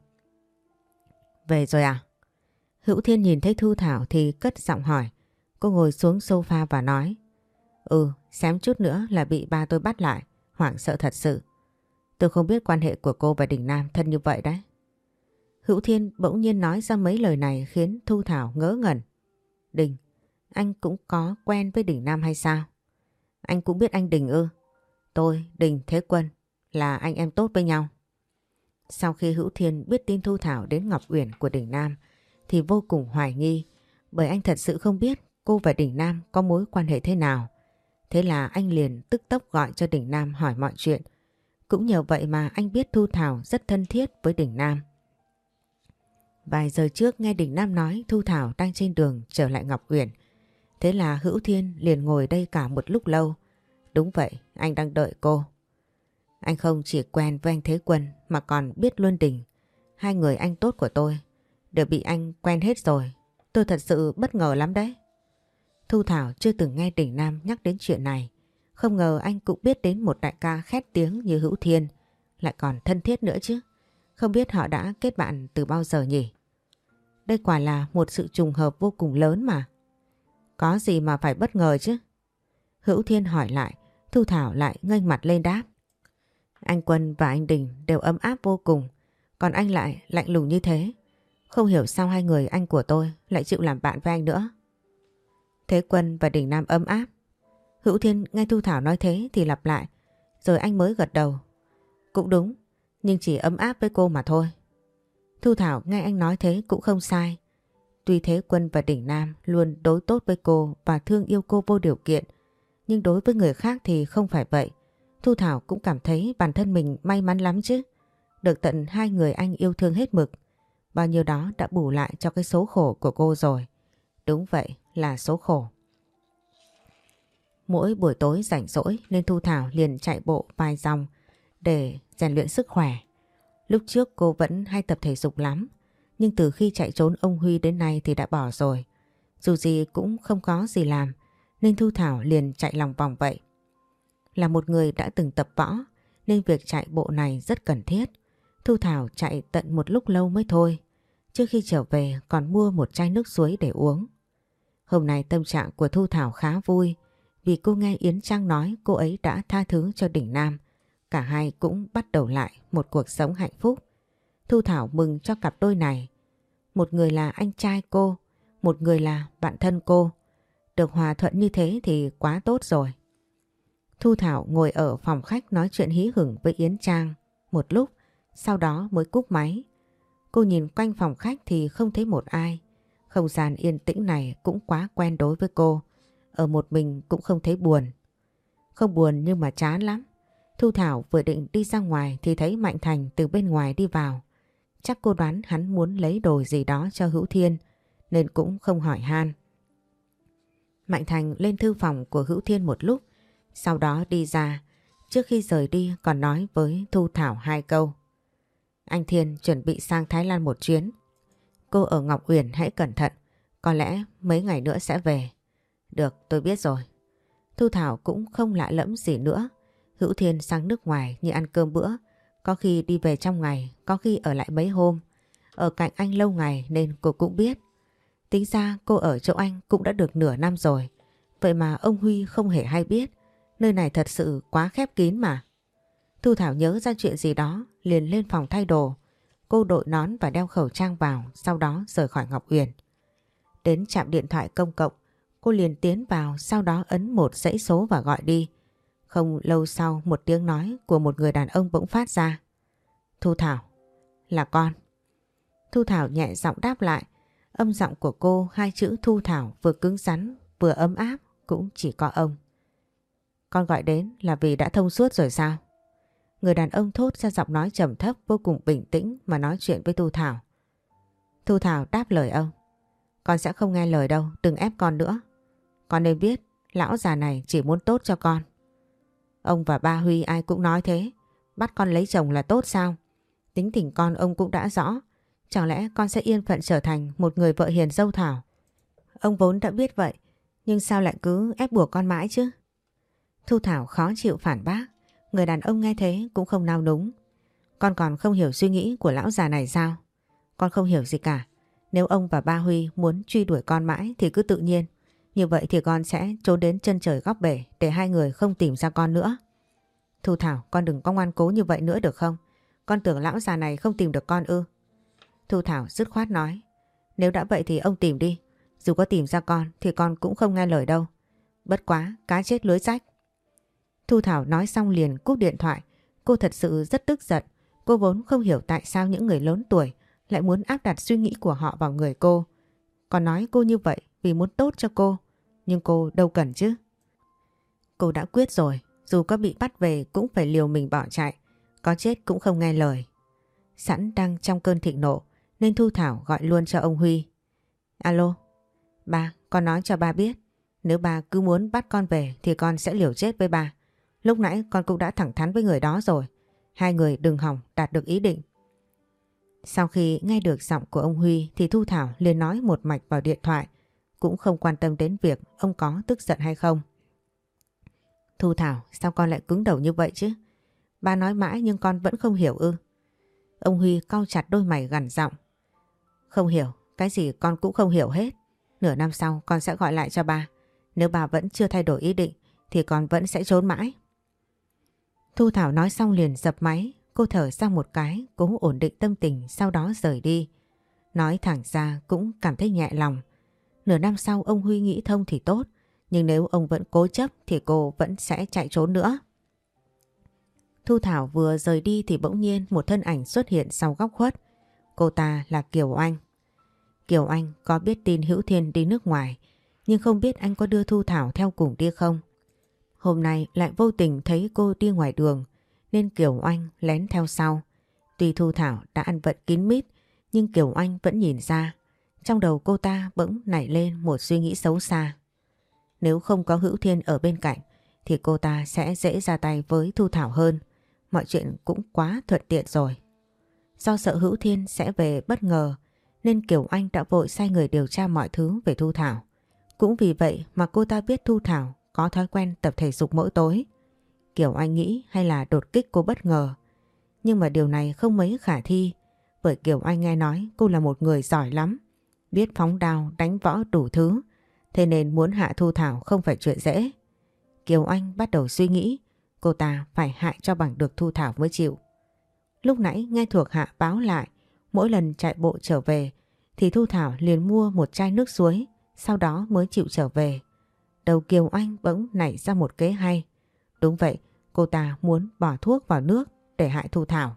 A: Về rồi à? Hữu Thiên nhìn thấy Thu Thảo thì cất giọng hỏi. Cô ngồi xuống sofa và nói: xém chút nữa là bị ba tôi bắt lại, hoảng sợ thật sự. Tôi không biết quan hệ của cô và Đình Nam thân như vậy đấy. Hữu Thiên bỗng nhiên nói ra mấy lời này khiến Thu Thảo ngớ ngẩn. Đình, anh cũng có quen với Đình Nam hay sao? Anh cũng biết anh Đình ư? Tôi, Đình, Thế Quân là anh em tốt với nhau. Sau khi Hữu Thiên biết tin Thu Thảo đến Ngọc Uyển của Đình Nam thì vô cùng hoài nghi, bởi anh thật sự không biết cô và Đình Nam có mối quan hệ thế nào. Thế là anh liền tức tốc gọi cho Đình Nam hỏi mọi chuyện. Cũng nhờ vậy mà anh biết Thu Thảo rất thân thiết với Đình Nam. Vài giờ trước nghe Đình Nam nói Thu Thảo đang trên đường trở lại Ngọc Uyển. Thế là Hữu Thiên liền ngồi đây cả một lúc lâu. Đúng vậy, anh đang đợi cô. Anh không chỉ quen với anh Thế Quân mà còn biết luôn Đình. Hai người anh tốt của tôi đều bị anh quen hết rồi. Tôi thật sự bất ngờ lắm đấy. Thu Thảo chưa từng nghe Đình Nam nhắc đến chuyện này. Không ngờ anh cũng biết đến một đại ca khét tiếng như Hữu Thiên, lại còn thân thiết nữa chứ. Không biết họ đã kết bạn từ bao giờ nhỉ? Đây quả là một sự trùng hợp vô cùng lớn mà. Có gì mà phải bất ngờ chứ? Hữu Thiên hỏi lại, Thu Thảo lại nghênh mặt lên đáp. Anh Quân và anh Đình đều ấm áp vô cùng, còn anh lại lạnh lùng như thế. Không hiểu sao hai người anh của tôi lại chịu làm bạn với anh nữa. Thế Quân và Đình Nam ấm áp. Hữu Thiên nghe Thu Thảo nói thế thì lặp lại, rồi anh mới gật đầu. Cũng đúng, nhưng chỉ ấm áp với cô mà thôi. Thu Thảo nghe anh nói thế cũng không sai. Tuy Thế Quân và Đình Nam luôn đối tốt với cô và thương yêu cô vô điều kiện, nhưng đối với người khác thì không phải vậy. Thu Thảo cũng cảm thấy bản thân mình may mắn lắm chứ. Được tận hai người anh yêu thương hết mực. Bao nhiêu đó đã bù lại cho cái số khổ của cô rồi. Đúng vậy, là số khổ. Mỗi buổi tối rảnh rỗi nên Thu Thảo liền chạy bộ vài vòng để rèn luyện sức khỏe. Lúc trước cô vẫn hay tập thể dục lắm, nhưng từ khi chạy trốn ông Huy đến nay thì đã bỏ rồi. Dù gì cũng không có gì làm nên Thu Thảo liền chạy lòng vòng vậy. Là một người đã từng tập võ nên việc chạy bộ này rất cần thiết. Thu Thảo chạy tận một lúc lâu mới thôi. Trước khi trở về còn mua một chai nước suối để uống. Hôm nay tâm trạng của Thu Thảo khá vui vì cô nghe Yến Trang nói cô ấy đã tha thứ cho Đình Nam. Cả hai cũng bắt đầu lại một cuộc sống hạnh phúc. Thu Thảo mừng cho cặp đôi này. Một người là anh trai cô, một người là bạn thân cô. Được hòa thuận như thế thì quá tốt rồi. Thu Thảo ngồi ở phòng khách nói chuyện hí hửng với Yến Trang một lúc, sau đó mới cúp máy. Cô nhìn quanh phòng khách thì không thấy một ai. Không gian yên tĩnh này cũng quá quen đối với cô. Ở một mình cũng không thấy buồn. Không buồn nhưng mà chán lắm. Thu Thảo vừa định đi ra ngoài thì thấy Mạnh Thành từ bên ngoài đi vào. Chắc cô đoán hắn muốn lấy đồ gì đó cho Hữu Thiên nên cũng không hỏi han. Mạnh Thành lên thư phòng của Hữu Thiên một lúc, sau đó đi ra. Trước khi rời đi còn nói với Thu Thảo hai câu. Anh Thiên chuẩn bị sang Thái Lan một chuyến. Cô ở Ngọc Uyển hãy cẩn thận, có lẽ mấy ngày nữa sẽ về. Được, tôi biết rồi. Thu Thảo cũng không lạ lẫm gì nữa. Hữu Thiên sang nước ngoài như ăn cơm bữa, có khi đi về trong ngày, có khi ở lại mấy hôm. Ở cạnh anh lâu ngày nên cô cũng biết. Tính ra cô ở chỗ anh cũng đã được nửa năm rồi. Vậy mà ông Huy không hề hay biết. Nơi này thật sự quá khép kín mà. Thu Thảo nhớ ra chuyện gì đó, liền lên phòng thay đồ. Cô đội nón và đeo khẩu trang vào, sau đó rời khỏi Ngọc Uyển. Đến trạm điện thoại công cộng, cô liền tiến vào, sau đó ấn một dãy số và gọi đi. Không lâu sau một tiếng nói của một người đàn ông bỗng phát ra. Thu Thảo, là con. Thu Thảo nhẹ giọng đáp lại. Âm giọng của cô, hai chữ Thu Thảo vừa cứng rắn vừa ấm áp, cũng chỉ có ông. Con gọi đến là vì đã thông suốt rồi sao? Người đàn ông thốt ra giọng nói trầm thấp vô cùng bình tĩnh mà nói chuyện với Thu Thảo. Thu Thảo đáp lời ông. Con sẽ không nghe lời đâu, đừng ép con nữa. Con nên biết lão già này chỉ muốn tốt cho con. Ông và ba Huy ai cũng nói thế. Bắt con lấy chồng là tốt sao? Tính tình con ông cũng đã rõ. Chẳng lẽ con sẽ yên phận trở thành một người vợ hiền dâu Thảo? Ông vốn đã biết vậy, nhưng sao lại cứ ép buộc con mãi chứ? Thu Thảo khó chịu phản bác. Người đàn ông nghe thế cũng không nao núng. Con còn không hiểu suy nghĩ của lão già này sao? Con không hiểu gì cả. Nếu ông và ba Huy muốn truy đuổi con mãi thì cứ tự nhiên. Như vậy thì con sẽ trốn đến chân trời góc bể để hai người không tìm ra con nữa. Thu Thảo, con đừng có ngoan cố như vậy nữa được không? Con tưởng lão già này không tìm được con ư? Thu Thảo dứt khoát nói. Nếu đã vậy thì ông tìm đi. Dù có tìm ra con thì con cũng không nghe lời đâu. Bất quá, cá chết lưới rách. Thu Thảo nói xong liền cúp điện thoại. Cô thật sự rất tức giận. Cô vốn không hiểu tại sao những người lớn tuổi lại muốn áp đặt suy nghĩ của họ vào người cô. Còn nói cô như vậy vì muốn tốt cho cô. Nhưng cô đâu cần chứ. Cô đã quyết rồi. Dù có bị bắt về cũng phải liều mình bỏ chạy. Có chết cũng không nghe lời. Sẵn đang trong cơn thịnh nộ nên Thu Thảo gọi luôn cho ông Huy. Alo, ba, con nói cho ba biết. Nếu ba cứ muốn bắt con về thì con sẽ liều chết với ba. Lúc nãy con cũng đã thẳng thắn với người đó rồi. Hai người đừng hòng đạt được ý định. Sau khi nghe được giọng của ông Huy thì Thu Thảo liền nói một mạch vào điện thoại. Cũng không quan tâm đến việc ông có tức giận hay không. Thu Thảo, sao con lại cứng đầu như vậy chứ? Ba nói mãi nhưng con vẫn không hiểu ư? Ông Huy cau chặt đôi mày gằn giọng. Không hiểu, cái gì con cũng không hiểu hết. Nửa năm sau con sẽ gọi lại cho ba. Nếu bà vẫn chưa thay đổi ý định thì con vẫn sẽ trốn mãi. Thu Thảo nói xong liền dập máy. Cô thở ra một cái, cố ổn định tâm tình, sau đó rời đi. Nói thẳng ra cũng cảm thấy nhẹ lòng. Nửa năm sau ông Huy nghĩ thông thì tốt, nhưng nếu ông vẫn cố chấp thì cô vẫn sẽ chạy trốn nữa. Thu Thảo vừa rời đi thì bỗng nhiên một thân ảnh xuất hiện sau góc khuất. Cô ta là Kiều Anh. Kiều Anh có biết tin Hữu Thiên đi nước ngoài, nhưng không biết anh có đưa Thu Thảo theo cùng đi không. Hôm nay lại vô tình thấy cô đi ngoài đường, nên Kiều Anh lén theo sau. Tuy Thu Thảo đã ăn vận kín mít, nhưng Kiều Anh vẫn nhìn ra. Trong đầu cô ta bỗng nảy lên một suy nghĩ xấu xa. Nếu không có Hữu Thiên ở bên cạnh, thì cô ta sẽ dễ ra tay với Thu Thảo hơn. Mọi chuyện cũng quá thuận tiện rồi. Do sợ Hữu Thiên sẽ về bất ngờ, nên Kiều Anh đã vội sai người điều tra mọi thứ về Thu Thảo. Cũng vì vậy mà cô ta biết Thu Thảo có thói quen tập thể dục mỗi tối. Kiều Anh nghĩ hay là đột kích cô bất ngờ. Nhưng mà điều này không mấy khả thi, bởi Kiều Anh nghe nói cô là một người giỏi lắm, biết phóng đao, đánh võ đủ thứ, thế nên muốn hạ Thu Thảo không phải chuyện dễ. Kiều Anh bắt đầu suy nghĩ cô ta phải hại cho bằng được Thu Thảo mới chịu. Lúc nãy nghe thuộc hạ báo lại, mỗi lần chạy bộ trở về thì Thu Thảo liền mua một chai nước suối, sau đó mới chịu trở về. Đầu Kiều Anh bỗng nảy ra một kế hay. Đúng vậy, cô ta muốn bỏ thuốc vào nước để hại Thu Thảo.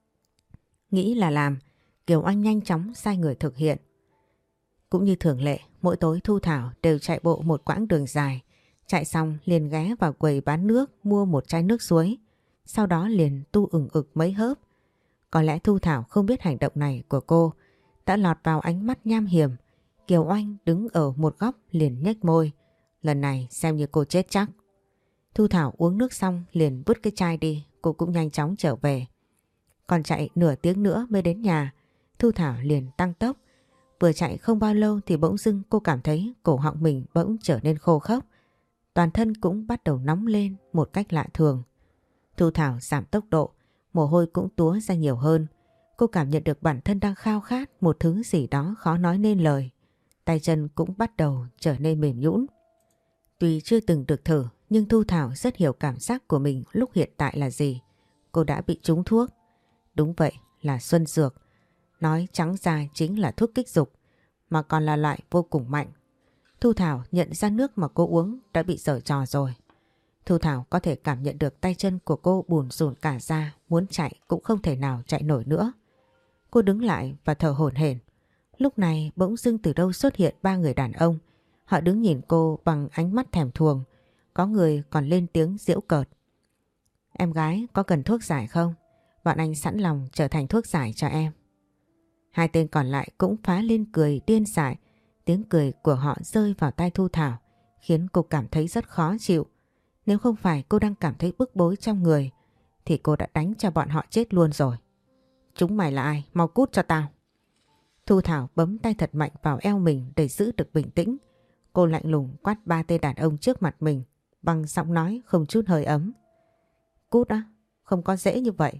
A: Nghĩ là làm, Kiều Anh nhanh chóng sai người thực hiện. Cũng như thường lệ, mỗi tối Thu Thảo đều chạy bộ một quãng đường dài. Chạy xong liền ghé vào quầy bán nước mua một chai nước suối. Sau đó liền tu ực mấy hớp. Có lẽ Thu Thảo không biết hành động này của cô đã lọt vào ánh mắt nham hiểm. Kiều Anh đứng ở một góc liền nhếch môi. Lần này xem như cô chết chắc. Thu Thảo uống nước xong liền vứt cái chai đi. Cô cũng nhanh chóng trở về. Còn chạy nửa tiếng nữa mới đến nhà. Thu Thảo liền tăng tốc. Vừa chạy không bao lâu thì bỗng dưng cô cảm thấy cổ họng mình bỗng trở nên khô khốc. Toàn thân cũng bắt đầu nóng lên một cách lạ thường. Thu Thảo giảm tốc độ, mồ hôi cũng túa ra nhiều hơn. Cô cảm nhận được bản thân đang khao khát một thứ gì đó khó nói nên lời. Tay chân cũng bắt đầu trở nên mềm nhũn. Tuy chưa từng được thử, nhưng Thu Thảo rất hiểu cảm giác của mình lúc hiện tại là gì. Cô đã bị trúng thuốc. Đúng vậy, là xuân dược. Nói trắng ra chính là thuốc kích dục, mà còn là loại vô cùng mạnh. Thu Thảo nhận ra nước mà cô uống đã bị giở trò rồi. Thu Thảo có thể cảm nhận được tay chân của cô bùn rùn cả ra, muốn chạy cũng không thể nào chạy nổi nữa. Cô đứng lại và thở hổn hển. Lúc này bỗng dưng từ đâu xuất hiện ba người đàn ông. Họ đứng nhìn cô bằng ánh mắt thèm thuồng. Có người còn lên tiếng giễu cợt. Em gái có cần thuốc giải không? Bọn anh sẵn lòng trở thành thuốc giải cho em. Hai tên còn lại cũng phá lên cười điên dại. Tiếng cười của họ rơi vào tai Thu Thảo khiến cô cảm thấy rất khó chịu. Nếu không phải cô đang cảm thấy bức bối trong người thì cô đã đánh cho bọn họ chết luôn rồi. Chúng mày là ai? Mau cút cho tao. Thu Thảo bấm tay thật mạnh vào eo mình để giữ được bình tĩnh. Cô lạnh lùng quát ba tên đàn ông trước mặt mình bằng giọng nói không chút hơi ấm. Cút á? Không có dễ như vậy.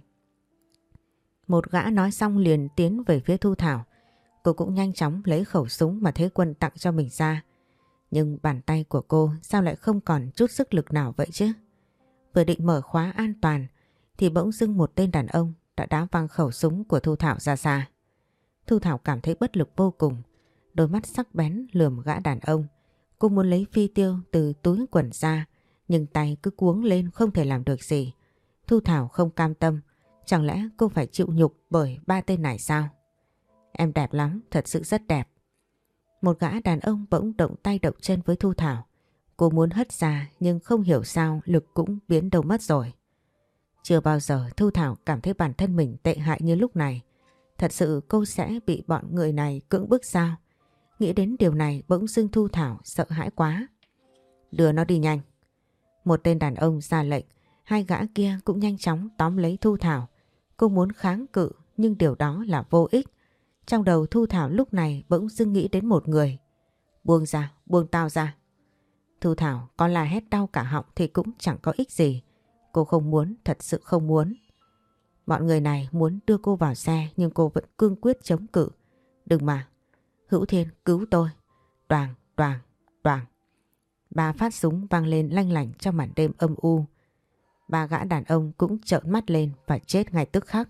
A: Một gã nói xong liền tiến về phía Thu Thảo. Cô cũng nhanh chóng lấy khẩu súng mà Thế Quân tặng cho mình ra. Nhưng bàn tay của cô sao lại không còn chút sức lực nào vậy chứ? Vừa định mở khóa an toàn thì bỗng dưng một tên đàn ông đã đá văng khẩu súng của Thu Thảo ra xa. Thu Thảo cảm thấy bất lực vô cùng. Đôi mắt sắc bén lườm gã đàn ông. Cô muốn lấy phi tiêu từ túi quần ra nhưng tay cứ cuống lên không thể làm được gì. Thu Thảo không cam tâm. Chẳng lẽ cô phải chịu nhục bởi ba tên này sao? Em đẹp lắm, thật sự rất đẹp. Một gã đàn ông bỗng động tay động chân với Thu Thảo. Cô muốn hất ra nhưng không hiểu sao lực cũng biến đâu mất rồi. Chưa bao giờ Thu Thảo cảm thấy bản thân mình tệ hại như lúc này. Thật sự cô sẽ bị bọn người này cưỡng bức sao? Nghĩ đến điều này bỗng dưng Thu Thảo sợ hãi quá. Đưa nó đi nhanh. Một tên đàn ông ra lệnh. Hai gã kia cũng nhanh chóng tóm lấy Thu Thảo. Cô muốn kháng cự nhưng điều đó là vô ích. Trong đầu Thu Thảo lúc này bỗng dưng nghĩ đến một người. Buông ra, buông tao ra. Thu Thảo có la hét đau cả họng thì cũng chẳng có ích gì. Cô không muốn, thật sự không muốn. Bọn người này muốn đưa cô vào xe nhưng cô vẫn cương quyết chống cự. Đừng mà. Hữu Thiên cứu tôi. Đoàng, đoàng, đoàng. Ba phát súng vang lên lanh lảnh trong màn đêm âm u. Ba gã đàn ông cũng trợn mắt lên và chết ngay tức khắc.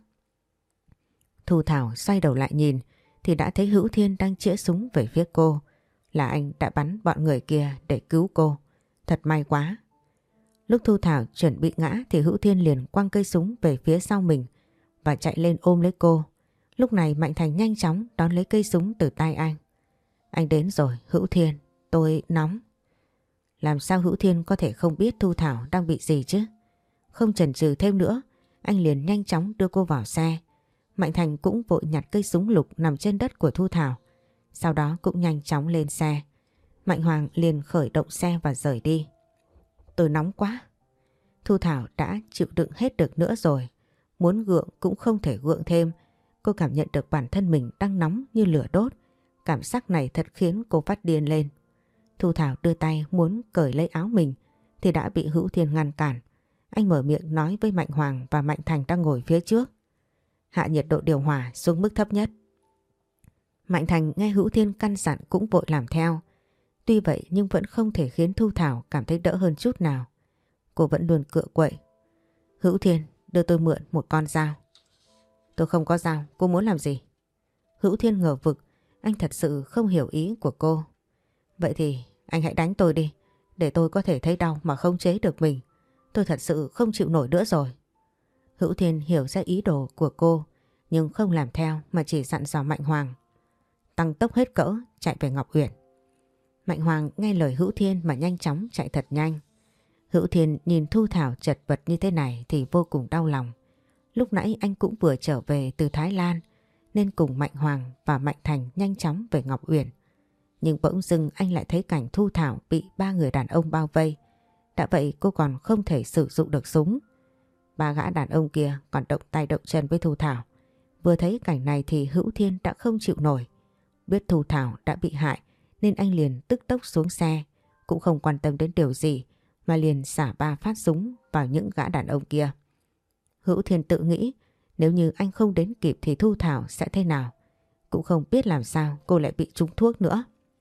A: Thu Thảo xoay đầu lại nhìn thì đã thấy Hữu Thiên đang chĩa súng về phía cô. Là anh đã bắn bọn người kia để cứu cô. Thật may quá. Lúc Thu Thảo chuẩn bị ngã thì Hữu Thiên liền quăng cây súng về phía sau mình và chạy lên ôm lấy cô. Lúc này Mạnh Thành nhanh chóng đón lấy cây súng từ tay anh. Anh đến rồi Hữu Thiên, tôi nóng. Làm sao Hữu Thiên có thể không biết Thu Thảo đang bị gì chứ? Không chần chừ thêm nữa, anh liền nhanh chóng đưa cô vào xe. Mạnh Thành cũng vội nhặt cây súng lục nằm trên đất của Thu Thảo. Sau đó cũng nhanh chóng lên xe. Mạnh Hoàng liền khởi động xe và rời đi. Tôi nóng quá. Thu Thảo đã chịu đựng hết được nữa rồi. Muốn gượng cũng không thể gượng thêm. Cô cảm nhận được bản thân mình đang nóng như lửa đốt. Cảm giác này thật khiến cô phát điên lên. Thu Thảo đưa tay muốn cởi lấy áo mình thì đã bị Hữu Thiên ngăn cản. Anh mở miệng nói với Mạnh Hoàng và Mạnh Thành đang ngồi phía trước. Hạ nhiệt độ điều hòa xuống mức thấp nhất. Mạnh Thành nghe Hữu Thiên căn dặn cũng vội làm theo. Tuy vậy nhưng vẫn không thể khiến Thu Thảo cảm thấy đỡ hơn chút nào. Cô vẫn luôn cựa quậy. Hữu Thiên, đưa tôi mượn một con dao. Tôi không có dao, cô muốn làm gì? Hữu Thiên ngờ vực, anh thật sự không hiểu ý của cô. Vậy thì anh hãy đánh tôi đi, để tôi có thể thấy đau mà không chế được mình. Tôi thật sự không chịu nổi nữa rồi. Hữu Thiên hiểu ra ý đồ của cô, nhưng không làm theo mà chỉ dặn dò Mạnh Hoàng. Tăng tốc hết cỡ, chạy về Ngọc Uyển. Mạnh Hoàng nghe lời Hữu Thiên mà nhanh chóng chạy thật nhanh. Hữu Thiên nhìn Thu Thảo chật vật như thế này thì vô cùng đau lòng. Lúc nãy anh cũng vừa trở về từ Thái Lan nên cùng Mạnh Hoàng và Mạnh Thành nhanh chóng về Ngọc Uyển. Nhưng bỗng dưng anh lại thấy cảnh Thu Thảo bị ba người đàn ông bao vây. Đã vậy cô còn không thể sử dụng được súng. Ba gã đàn ông kia còn động tay động chân với Thu Thảo. Vừa thấy cảnh này thì Hữu Thiên đã không chịu nổi. Biết Thu Thảo đã bị hại nên anh liền tức tốc xuống xe. Cũng không quan tâm đến điều gì mà liền xả ba phát súng vào những gã đàn ông kia. Hữu Thiên tự nghĩ nếu như anh không đến kịp thì Thu Thảo sẽ thế nào. Cũng không biết làm sao cô lại bị trúng thuốc nữa.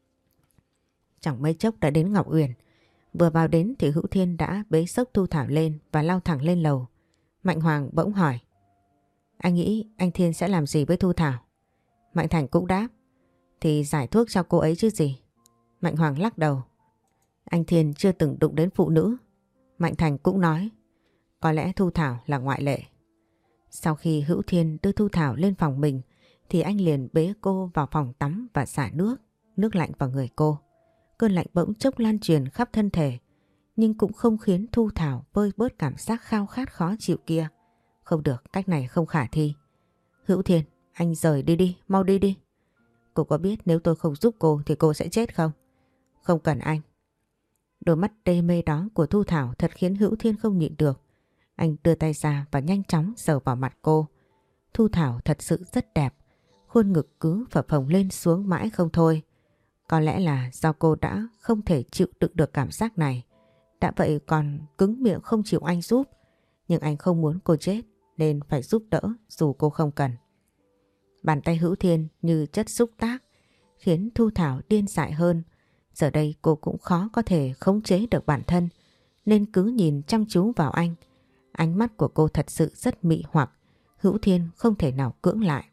A: Chẳng mấy chốc đã đến Ngọc Uyển. Vừa vào đến thì Hữu Thiên đã bế xốc Thu Thảo lên và lao thẳng lên lầu. Mạnh Hoàng bỗng hỏi. Anh nghĩ anh Thiên sẽ làm gì với Thu Thảo? Mạnh Thành cũng đáp. Thì giải thuốc cho cô ấy chứ gì. Mạnh Hoàng lắc đầu. Anh Thiên chưa từng đụng đến phụ nữ. Mạnh Thành cũng nói có lẽ Thu Thảo là ngoại lệ. Sau khi Hữu Thiên đưa Thu Thảo lên phòng mình thì anh liền bế cô vào phòng tắm và xả nước lạnh vào người cô. Cơn lạnh bỗng chốc lan truyền khắp thân thể, nhưng cũng không khiến Thu Thảo vơi bớt cảm giác khao khát khó chịu kia. Không được, cách này không khả thi. Hữu Thiên, anh rời đi đi, mau đi đi. Cô có biết nếu tôi không giúp cô thì cô sẽ chết không? Không cần anh. Đôi mắt đê mê đó của Thu Thảo thật khiến Hữu Thiên không nhịn được. Anh đưa tay ra và nhanh chóng sờ vào mặt cô. Thu Thảo thật sự rất đẹp, khuôn ngực cứ phập phồng lên xuống mãi không thôi. Có lẽ là do cô đã không thể chịu đựng được cảm giác này, đã vậy còn cứng miệng không chịu anh giúp. Nhưng anh không muốn cô chết nên phải giúp đỡ dù cô không cần. Bàn tay Hữu Thiên như chất xúc tác khiến Thu Thảo điên dại hơn. Giờ đây cô cũng khó có thể khống chế được bản thân nên cứ nhìn chăm chú vào anh. Ánh mắt của cô thật sự rất mị hoặc, Hữu Thiên không thể nào cưỡng lại.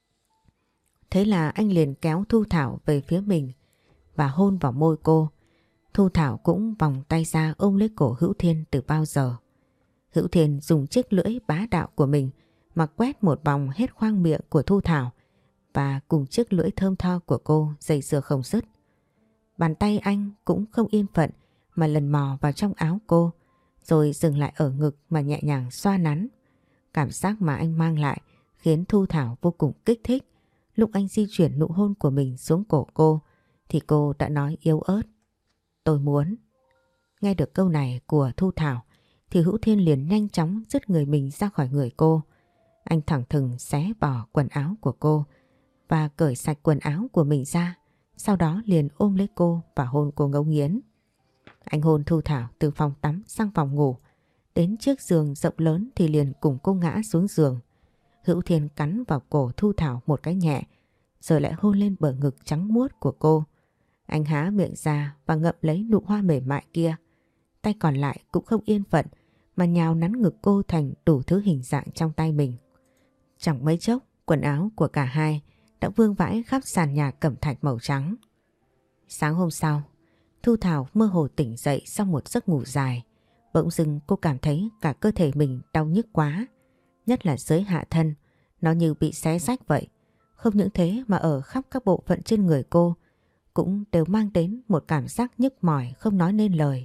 A: Thế là anh liền kéo Thu Thảo về phía mình và hôn vào môi cô. Thu Thảo cũng vòng tay ra ôm lấy cổ Hữu Thiên từ bao giờ. Hữu Thiên dùng chiếc lưỡi bá đạo của mình mà quét một vòng hết khoang miệng của Thu Thảo và cùng chiếc lưỡi thơm tho của cô dây dưa không dứt. Bàn tay anh cũng không yên phận mà lần mò vào trong áo cô rồi dừng lại ở ngực mà nhẹ nhàng xoa nắn. Cảm giác mà anh mang lại khiến Thu Thảo vô cùng kích thích. Lúc anh di chuyển nụ hôn của mình xuống cổ cô thì cô đã nói yếu ớt: tôi muốn. Nghe được câu này của Thu Thảo thì Hữu Thiên liền nhanh chóng dứt người mình ra khỏi người cô. Anh thẳng thừng xé bỏ quần áo của cô và cởi sạch quần áo của mình ra. Sau đó liền ôm lấy cô và hôn cô ngấu nghiến. Anh hôn Thu Thảo từ phòng tắm sang phòng ngủ. Đến chiếc giường rộng lớn thì liền cùng cô ngã xuống giường. Hữu Thiên cắn vào cổ Thu Thảo một cái nhẹ, rồi lại hôn lên bờ ngực trắng muốt của cô. Anh há miệng ra và ngậm lấy nụ hoa mềm mại kia. Tay còn lại cũng không yên phận mà nhào nắn ngực cô thành đủ thứ hình dạng trong tay mình. Chẳng mấy chốc, quần áo của cả hai đã vương vãi khắp sàn nhà cẩm thạch màu trắng. Sáng hôm sau, Thu Thảo mơ hồ tỉnh dậy sau một giấc ngủ dài. Bỗng dưng cô cảm thấy cả cơ thể mình đau nhức quá, nhất là dưới hạ thân, nó như bị xé rách vậy. Không những thế mà ở khắp các bộ phận trên người cô cũng đều mang đến một cảm giác nhức mỏi không nói nên lời.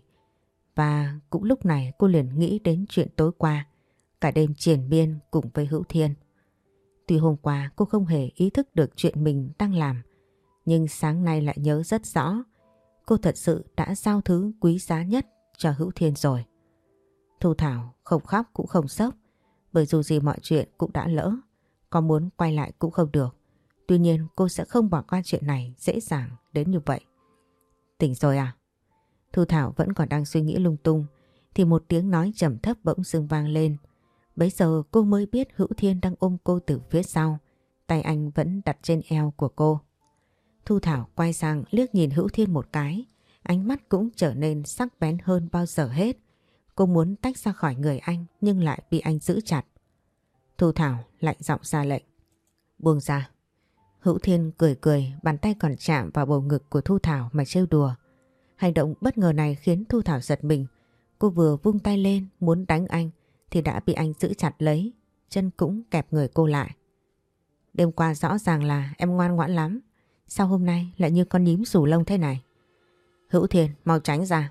A: Và cũng lúc này cô liền nghĩ đến chuyện tối qua, cả đêm triền miên cùng với Hữu Thiên. Tuy hôm qua cô không hề ý thức được chuyện mình đang làm, nhưng sáng nay lại nhớ rất rõ. Cô thật sự đã giao thứ quý giá nhất cho Hữu Thiên rồi. Thu Thảo không khóc cũng không sốc, bởi dù gì mọi chuyện cũng đã lỡ, có muốn quay lại cũng không được. Tuy nhiên cô sẽ không bỏ qua chuyện này dễ dàng đến như vậy. Tỉnh rồi à? Thu Thảo vẫn còn đang suy nghĩ lung tung thì một tiếng nói trầm thấp bỗng dưng vang lên. Bấy giờ cô mới biết Hữu Thiên đang ôm cô từ phía sau, tay anh vẫn đặt trên eo của cô. Thu Thảo quay sang liếc nhìn Hữu Thiên một cái, ánh mắt cũng trở nên sắc bén hơn bao giờ hết. Cô muốn tách ra khỏi người anh nhưng lại bị anh giữ chặt. Thu Thảo lạnh giọng ra lệnh: buông ra. Hữu Thiên cười cười, bàn tay còn chạm vào bầu ngực của Thu Thảo mà trêu đùa. Hành động bất ngờ này khiến Thu Thảo giật mình. Cô vừa vung tay lên muốn đánh anh thì đã bị anh giữ chặt lấy, chân cũng kẹp người cô lại. Đêm qua rõ ràng là em ngoan ngoãn lắm, sao hôm nay lại như con nhím xù lông thế này? Hữu Thiên, mau tránh ra.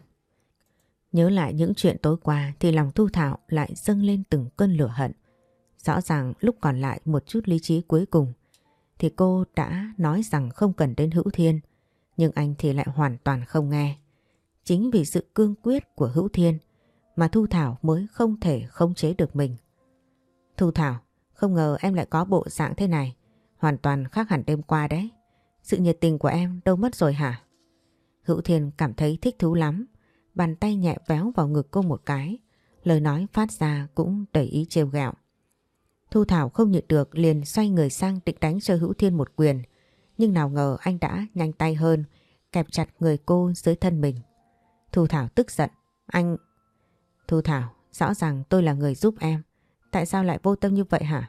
A: Nhớ lại những chuyện tối qua thì lòng Thu Thảo lại dâng lên từng cơn lửa hận. Rõ ràng lúc còn lại một chút lý trí cuối cùng thì cô đã nói rằng không cần đến Hữu Thiên, nhưng anh thì lại hoàn toàn không nghe. Chính vì sự cương quyết của Hữu Thiên mà Thu Thảo mới không thể khống chế được mình. Thu Thảo, không ngờ em lại có bộ dạng thế này, hoàn toàn khác hẳn đêm qua đấy. Sự nhiệt tình của em đâu mất rồi hả? Hữu Thiên cảm thấy thích thú lắm, bàn tay nhẹ véo vào ngực cô một cái, lời nói phát ra cũng đầy ý trêu ghẹo. Thu Thảo không nhịn được liền xoay người sang định đánh cho Hữu Thiên một quyền, nhưng nào ngờ anh đã nhanh tay hơn, kẹp chặt người cô dưới thân mình. Thu Thảo tức giận: anh... Thu Thảo, rõ ràng tôi là người giúp em, tại sao lại vô tâm như vậy hả?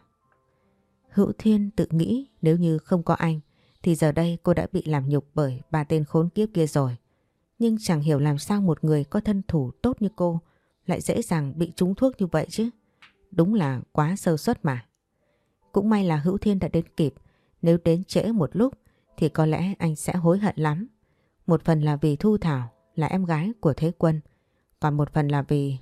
A: Hữu Thiên tự nghĩ nếu như không có anh thì giờ đây cô đã bị làm nhục bởi ba tên khốn kiếp kia rồi. Nhưng chẳng hiểu làm sao một người có thân thủ tốt như cô lại dễ dàng bị trúng thuốc như vậy chứ. Đúng là quá sơ suất mà. Cũng may là Hữu Thiên đã đến kịp. Nếu đến trễ một lúc thì có lẽ anh sẽ hối hận lắm. Một phần là vì Thu Thảo là em gái của Thế Quân. Còn một phần là vì...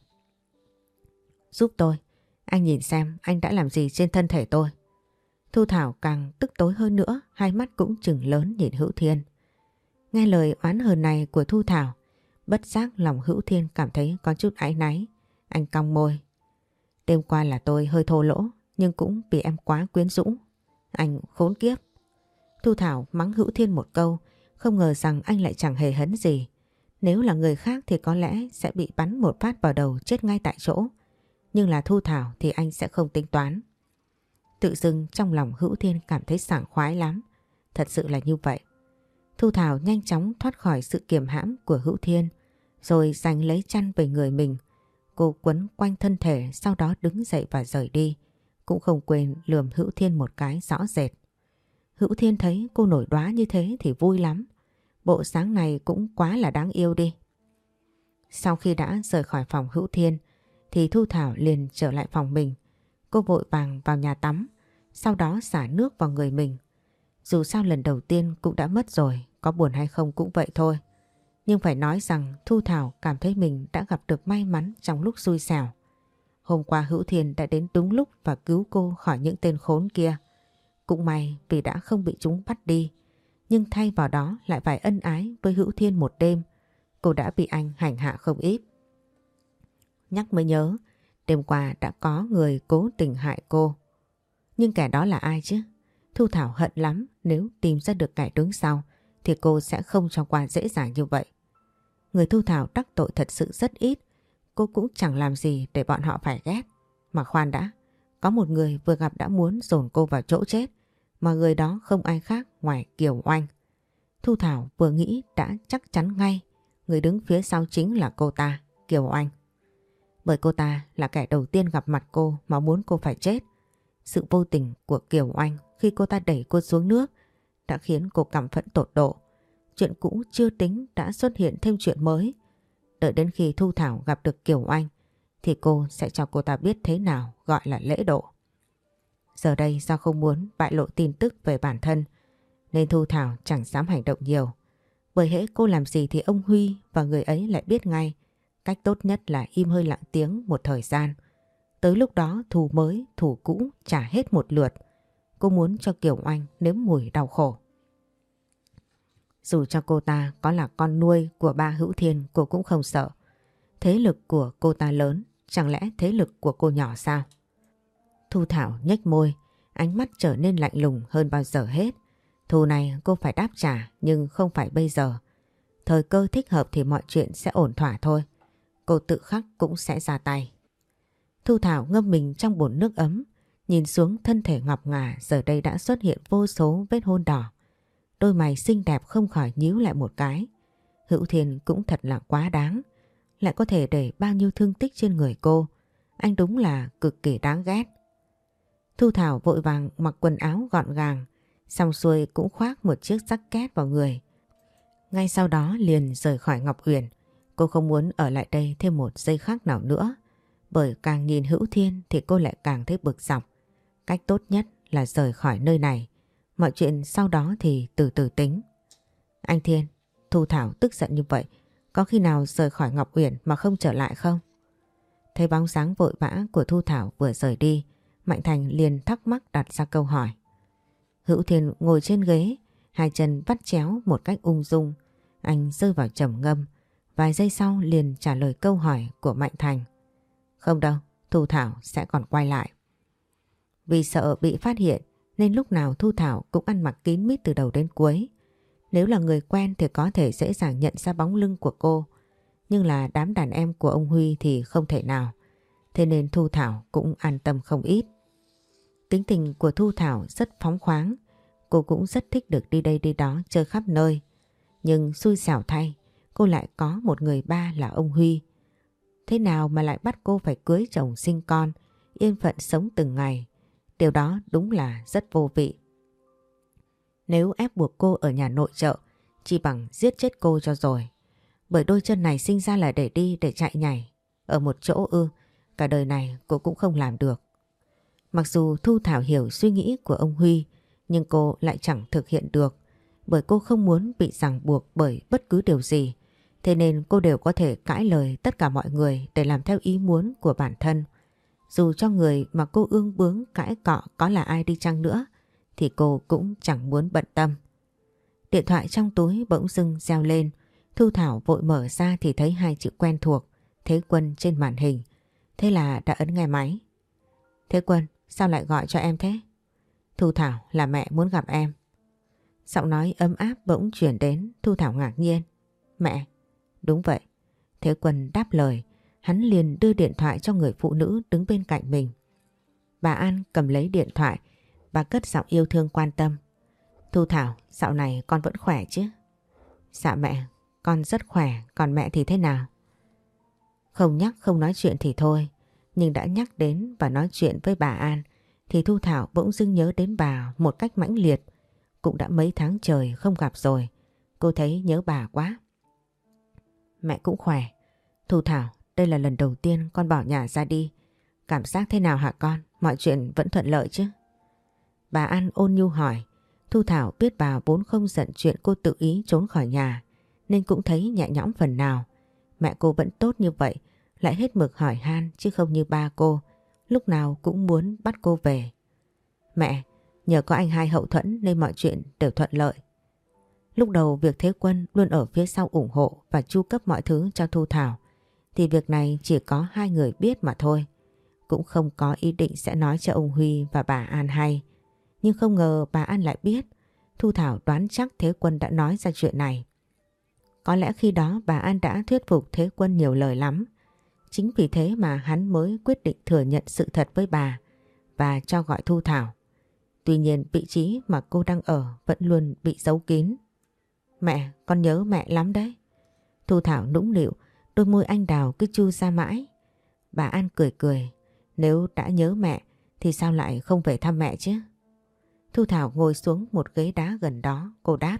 A: Giúp tôi. Anh nhìn xem anh đã làm gì trên thân thể tôi. Thu Thảo càng tức tối hơn nữa. Hai mắt cũng trừng lớn nhìn Hữu Thiên. Nghe lời oán hờn này của Thu Thảo, bất giác lòng Hữu Thiên cảm thấy có chút áy náy. Anh cong môi. Đêm qua là tôi hơi thô lỗ, nhưng cũng vì em quá quyến rũ. Anh khốn kiếp. Thu Thảo mắng Hữu Thiên một câu, không ngờ rằng anh lại chẳng hề hấn gì. Nếu là người khác thì có lẽ sẽ bị bắn một phát vào đầu chết ngay tại chỗ. Nhưng là Thu Thảo thì anh sẽ không tính toán. Tự dưng trong lòng Hữu Thiên cảm thấy sảng khoái lắm. Thật sự là như vậy. Thu Thảo nhanh chóng thoát khỏi sự kiềm hãm của Hữu Thiên, rồi giành lấy chăn về người mình. Cô quấn quanh thân thể, sau đó đứng dậy và rời đi. Cũng không quên lườm Hữu Thiên một cái rõ rệt. Hữu Thiên thấy cô nổi đoá như thế thì vui lắm. Bộ dáng này cũng quá là đáng yêu đi. Sau khi đã rời khỏi phòng Hữu Thiên thì Thu Thảo liền trở lại phòng mình. Cô vội vàng vào nhà tắm, sau đó xả nước vào người mình. Dù sao lần đầu tiên cũng đã mất rồi, có buồn hay không cũng vậy thôi. Nhưng phải nói rằng Thu Thảo cảm thấy mình đã gặp được may mắn trong lúc xui xẻo. Hôm qua Hữu Thiên đã đến đúng lúc và cứu cô khỏi những tên khốn kia. Cũng may vì đã không bị chúng bắt đi, nhưng thay vào đó lại phải ân ái với Hữu Thiên một đêm. Cô đã bị anh hành hạ không ít. Nhắc mới nhớ, đêm qua đã có người cố tình hại cô. Nhưng kẻ đó là ai chứ? Thu Thảo hận lắm, nếu tìm ra được kẻ đứng sau thì cô sẽ không cho qua dễ dàng như vậy. Người Thu Thảo đắc tội thật sự rất ít, cô cũng chẳng làm gì để bọn họ phải ghét. Mà khoan đã, có một người vừa gặp đã muốn dồn cô vào chỗ chết, mà người đó không ai khác ngoài Kiều Oanh. Thu Thảo vừa nghĩ đã chắc chắn ngay, người đứng phía sau chính là cô ta, Kiều Oanh. Bởi cô ta là kẻ đầu tiên gặp mặt cô mà muốn cô phải chết. Sự vô tình của Kiều Oanh khi cô ta đẩy cô xuống nước đã khiến cô căm phẫn tột độ. Chuyện cũ chưa tính đã xuất hiện thêm chuyện mới. Đợi đến khi Thu Thảo gặp được Kiều Oanh thì cô sẽ cho cô ta biết thế nào gọi là lễ độ. Giờ đây do không muốn bại lộ tin tức về bản thân nên Thu Thảo chẳng dám hành động nhiều. Bởi hễ cô làm gì thì ông Huy và người ấy lại biết ngay. Cách tốt nhất là im hơi lặng tiếng một thời gian. Tới lúc đó thù mới, thù cũ trả hết một lượt. Cô muốn cho Kiều Oanh nếm mùi đau khổ. Dù cho cô ta có là con nuôi của ba Hữu Thiên, cô cũng không sợ. Thế lực của cô ta lớn, chẳng lẽ thế lực của cô nhỏ sao? Thu Thảo nhếch môi, ánh mắt trở nên lạnh lùng hơn bao giờ hết. Thù này cô phải đáp trả, nhưng không phải bây giờ. Thời cơ thích hợp thì mọi chuyện sẽ ổn thỏa thôi. Cô tự khắc cũng sẽ ra tay. Thu Thảo ngâm mình trong bồn nước ấm, nhìn xuống thân thể ngọc ngà giờ đây đã xuất hiện vô số vết hôn đỏ. Đôi mày xinh đẹp không khỏi nhíu lại một cái. Hữu Thiên cũng thật là quá đáng, lại có thể để bao nhiêu thương tích trên người cô. Anh đúng là cực kỳ đáng ghét. Thu Thảo vội vàng mặc quần áo gọn gàng, xong xuôi cũng khoác một chiếc jacket vào người. Ngay sau đó liền rời khỏi Ngọc Uyển. Cô không muốn ở lại đây thêm một giây khắc nào nữa. Bởi càng nhìn Hữu Thiên thì cô lại càng thấy bực dọc. Cách tốt nhất là rời khỏi nơi này. Mọi chuyện sau đó thì từ từ tính. Anh Thiên, Thu Thảo tức giận như vậy, có khi nào rời khỏi Ngọc Uyển mà không trở lại không? Thấy bóng dáng vội vã của Thu Thảo vừa rời đi, Mạnh Thành liền thắc mắc đặt ra câu hỏi. Hữu Thiên ngồi trên ghế, hai chân vắt chéo một cách ung dung. Anh rơi vào trầm ngâm, vài giây sau liền trả lời câu hỏi của Mạnh Thành. Không đâu, Thu Thảo sẽ còn quay lại. Vì sợ bị phát hiện nên lúc nào Thu Thảo cũng ăn mặc kín mít từ đầu đến cuối. Nếu là người quen thì có thể dễ dàng nhận ra bóng lưng của cô. Nhưng là đám đàn em của ông Huy thì không thể nào. Thế nên Thu Thảo cũng an tâm không ít. Tính tình của Thu Thảo rất phóng khoáng. Cô cũng rất thích được đi đây đi đó chơi khắp nơi. Nhưng xui xẻo thay, cô lại có một người ba là ông Huy. Thế nào mà lại bắt cô phải cưới chồng sinh con, yên phận sống từng ngày. Điều đó đúng là rất vô vị. Nếu ép buộc cô ở nhà nội trợ, chỉ bằng giết chết cô cho rồi. Bởi đôi chân này sinh ra là để đi, để chạy nhảy. ở một chỗ ư? Cả đời này cô cũng không làm được. Mặc dù Thu Thảo hiểu suy nghĩ của ông Huy, nhưng cô lại chẳng thực hiện được, bởi cô không muốn bị ràng buộc bởi bất cứ điều gì. Thế nên cô đều có thể cãi lời tất cả mọi người để làm theo ý muốn của bản thân. Dù cho người mà cô ương bướng cãi cọ có là ai đi chăng nữa, thì cô cũng chẳng muốn bận tâm. Điện thoại trong túi bỗng dưng reo lên. Thu Thảo vội mở ra thì thấy hai chữ quen thuộc, Thế Quân trên màn hình. Thế là đã ấn nghe máy. Thế Quân, sao lại gọi cho em thế? Thu Thảo, là mẹ muốn gặp em. Giọng nói ấm áp bỗng chuyển đến. Thu Thảo ngạc nhiên. Mẹ? Đúng vậy. Thế Quân đáp lời. Hắn liền đưa điện thoại cho người phụ nữ đứng bên cạnh mình. Bà An cầm lấy điện thoại. Bà cất giọng yêu thương quan tâm. Thu Thảo, dạo này con vẫn khỏe chứ? Dạ mẹ, con rất khỏe, còn mẹ thì thế nào? Không nhắc không nói chuyện thì thôi, nhưng đã nhắc đến và nói chuyện với bà An thì Thu Thảo bỗng dưng nhớ đến bà một cách mãnh liệt. Cũng đã mấy tháng trời không gặp rồi, cô thấy nhớ bà quá. Mẹ cũng khỏe. Thu Thảo, đây là lần đầu tiên con bỏ nhà ra đi. Cảm giác thế nào hả con? Mọi chuyện vẫn thuận lợi chứ? Bà An ôn nhu hỏi. Thu Thảo biết bà vốn không giận chuyện cô tự ý trốn khỏi nhà, nên cũng thấy nhẹ nhõm phần nào. Mẹ cô vẫn tốt như vậy, lại hết mực hỏi han chứ không như ba cô, lúc nào cũng muốn bắt cô về. Mẹ, nhờ có anh hai hậu thuẫn nên mọi chuyện đều thuận lợi. Lúc đầu việc Thế Quân luôn ở phía sau ủng hộ và chu cấp mọi thứ cho Thu Thảo, thì việc này chỉ có hai người biết mà thôi. Cũng không có ý định sẽ nói cho ông Huy và bà An hay. Nhưng không ngờ bà An lại biết. Thu Thảo đoán chắc Thế Quân đã nói ra chuyện này. Có lẽ khi đó bà An đã thuyết phục Thế Quân nhiều lời lắm. Chính vì thế mà hắn mới quyết định thừa nhận sự thật với bà và cho gọi Thu Thảo. Tuy nhiên vị trí mà cô đang ở vẫn luôn bị giấu kín. Mẹ, con nhớ mẹ lắm đấy. Thu Thảo nũng nịu, đôi môi anh đào cứ chu ra mãi. Bà An cười cười. Nếu đã nhớ mẹ thì sao lại không về thăm mẹ chứ? Thu Thảo ngồi xuống một ghế đá gần đó, cô đáp.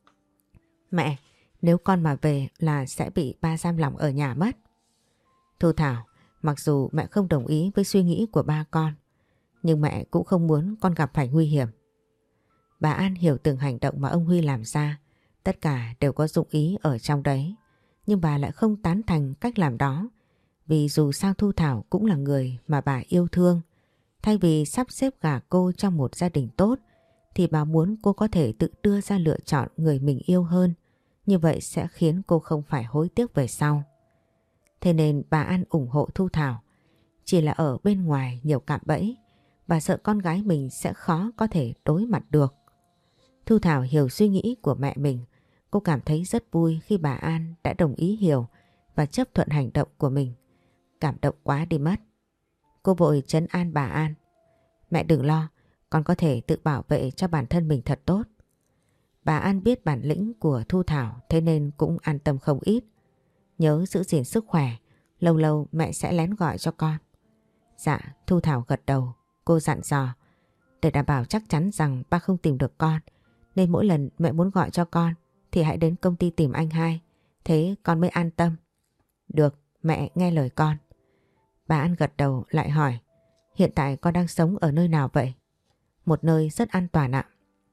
A: Mẹ, nếu con mà về là sẽ bị ba giam lỏng ở nhà mất. Thu Thảo, mặc dù mẹ không đồng ý với suy nghĩ của ba con, nhưng mẹ cũng không muốn con gặp phải nguy hiểm. Bà An hiểu từng hành động mà ông Huy làm ra, tất cả đều có dụng ý ở trong đấy. Nhưng bà lại không tán thành cách làm đó, vì dù sao Thu Thảo cũng là người mà bà yêu thương. Thay vì sắp xếp gả cô trong một gia đình tốt, thì bà muốn cô có thể tự đưa ra lựa chọn người mình yêu hơn. Như vậy sẽ khiến cô không phải hối tiếc về sau. Thế nên bà An ủng hộ Thu Thảo. Chỉ là ở bên ngoài nhiều cạm bẫy, bà sợ con gái mình sẽ khó có thể đối mặt được. Thu Thảo hiểu suy nghĩ của mẹ mình. Cô cảm thấy rất vui khi bà An đã đồng ý hiểu và chấp thuận hành động của mình. Cảm động quá đi mất. Cô vội trấn an bà An. Mẹ đừng lo, con có thể tự bảo vệ cho bản thân mình thật tốt. Bà An biết bản lĩnh của Thu Thảo, thế nên cũng an tâm không ít. Nhớ giữ gìn sức khỏe, lâu lâu mẹ sẽ lén gọi cho con. Dạ, Thu Thảo gật đầu. Cô dặn dò. Để đảm bảo chắc chắn rằng ba không tìm được con, nên mỗi lần mẹ muốn gọi cho con thì hãy đến công ty tìm anh hai. Thế con mới an tâm. Được, mẹ nghe lời con. Bà An gật đầu lại hỏi. Hiện tại con đang sống ở nơi nào vậy? Một nơi rất an toàn ạ.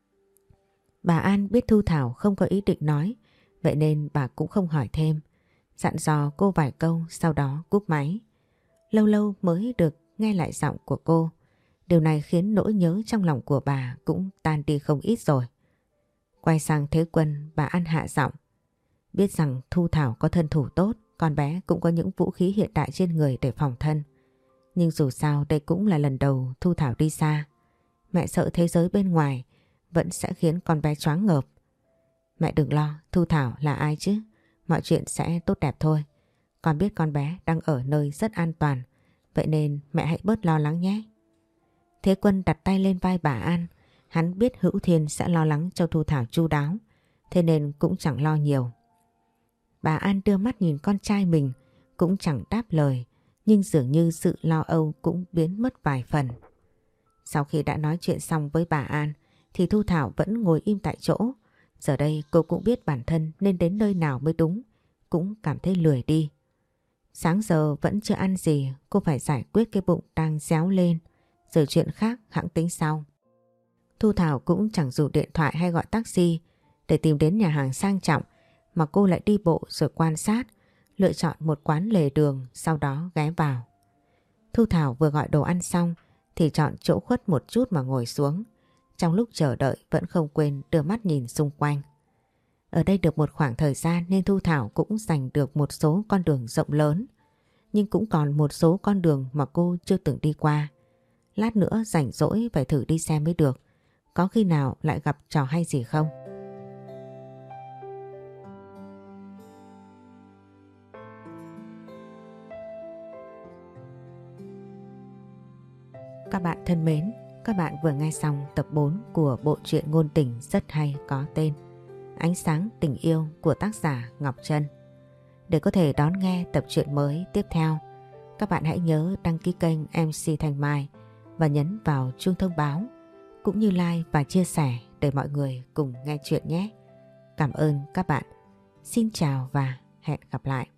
A: Bà An biết Thu Thảo không có ý định nói, vậy nên bà cũng không hỏi thêm. Dặn dò cô vài câu, sau đó cúp máy. Lâu lâu mới được nghe lại giọng của cô. Điều này khiến nỗi nhớ trong lòng của bà cũng tan đi không ít rồi. Quay sang Thế Quân, bà An hạ giọng. Biết rằng Thu Thảo có thân thủ tốt, con bé cũng có những vũ khí hiện đại trên người để phòng thân. Nhưng dù sao đây cũng là lần đầu Thu Thảo đi xa. Mẹ sợ thế giới bên ngoài vẫn sẽ khiến con bé choáng ngợp. Mẹ đừng lo, Thu Thảo là ai chứ? Mọi chuyện sẽ tốt đẹp thôi. Con biết con bé đang ở nơi rất an toàn, vậy nên mẹ hãy bớt lo lắng nhé. Thế Quân đặt tay lên vai bà An. Hắn biết Hữu Thiên sẽ lo lắng cho Thu Thảo chu đáo, thế nên cũng chẳng lo nhiều. Bà An đưa mắt nhìn con trai mình, cũng chẳng đáp lời, nhưng dường như sự lo âu cũng biến mất vài phần. Sau khi đã nói chuyện xong với bà An, thì Thu Thảo vẫn ngồi im tại chỗ. Giờ đây cô cũng biết bản thân nên đến nơi nào mới đúng, cũng cảm thấy lười đi. Sáng giờ vẫn chưa ăn gì, cô phải giải quyết cái bụng đang réo lên, rồi chuyện khác hẵng tính sau. Thu Thảo cũng chẳng dùng điện thoại hay gọi taxi để tìm đến nhà hàng sang trọng, mà cô lại đi bộ rồi quan sát, lựa chọn một quán lề đường, sau đó ghé vào. Thu Thảo vừa gọi đồ ăn xong thì chọn chỗ khuất một chút mà ngồi xuống. Trong lúc chờ đợi vẫn không quên đưa mắt nhìn xung quanh. Ở đây được một khoảng thời gian nên Thu Thảo cũng giành được một số con đường rộng lớn. Nhưng cũng còn một số con đường mà cô chưa từng đi qua. Lát nữa rảnh rỗi phải thử đi xem mới được. Có khi nào lại gặp trò hay gì không? Các bạn thân mến, các bạn vừa nghe xong tập 4 của bộ truyện ngôn tình rất hay có tên Ánh sáng tình yêu của tác giả Ngọc Trân. Để có thể đón nghe tập truyện mới tiếp theo, các bạn hãy nhớ đăng ký kênh MC Thanh Mai và nhấn vào chuông thông báo, cũng như like và chia sẻ để mọi người cùng nghe chuyện nhé. Cảm ơn các bạn. Xin chào và hẹn gặp lại.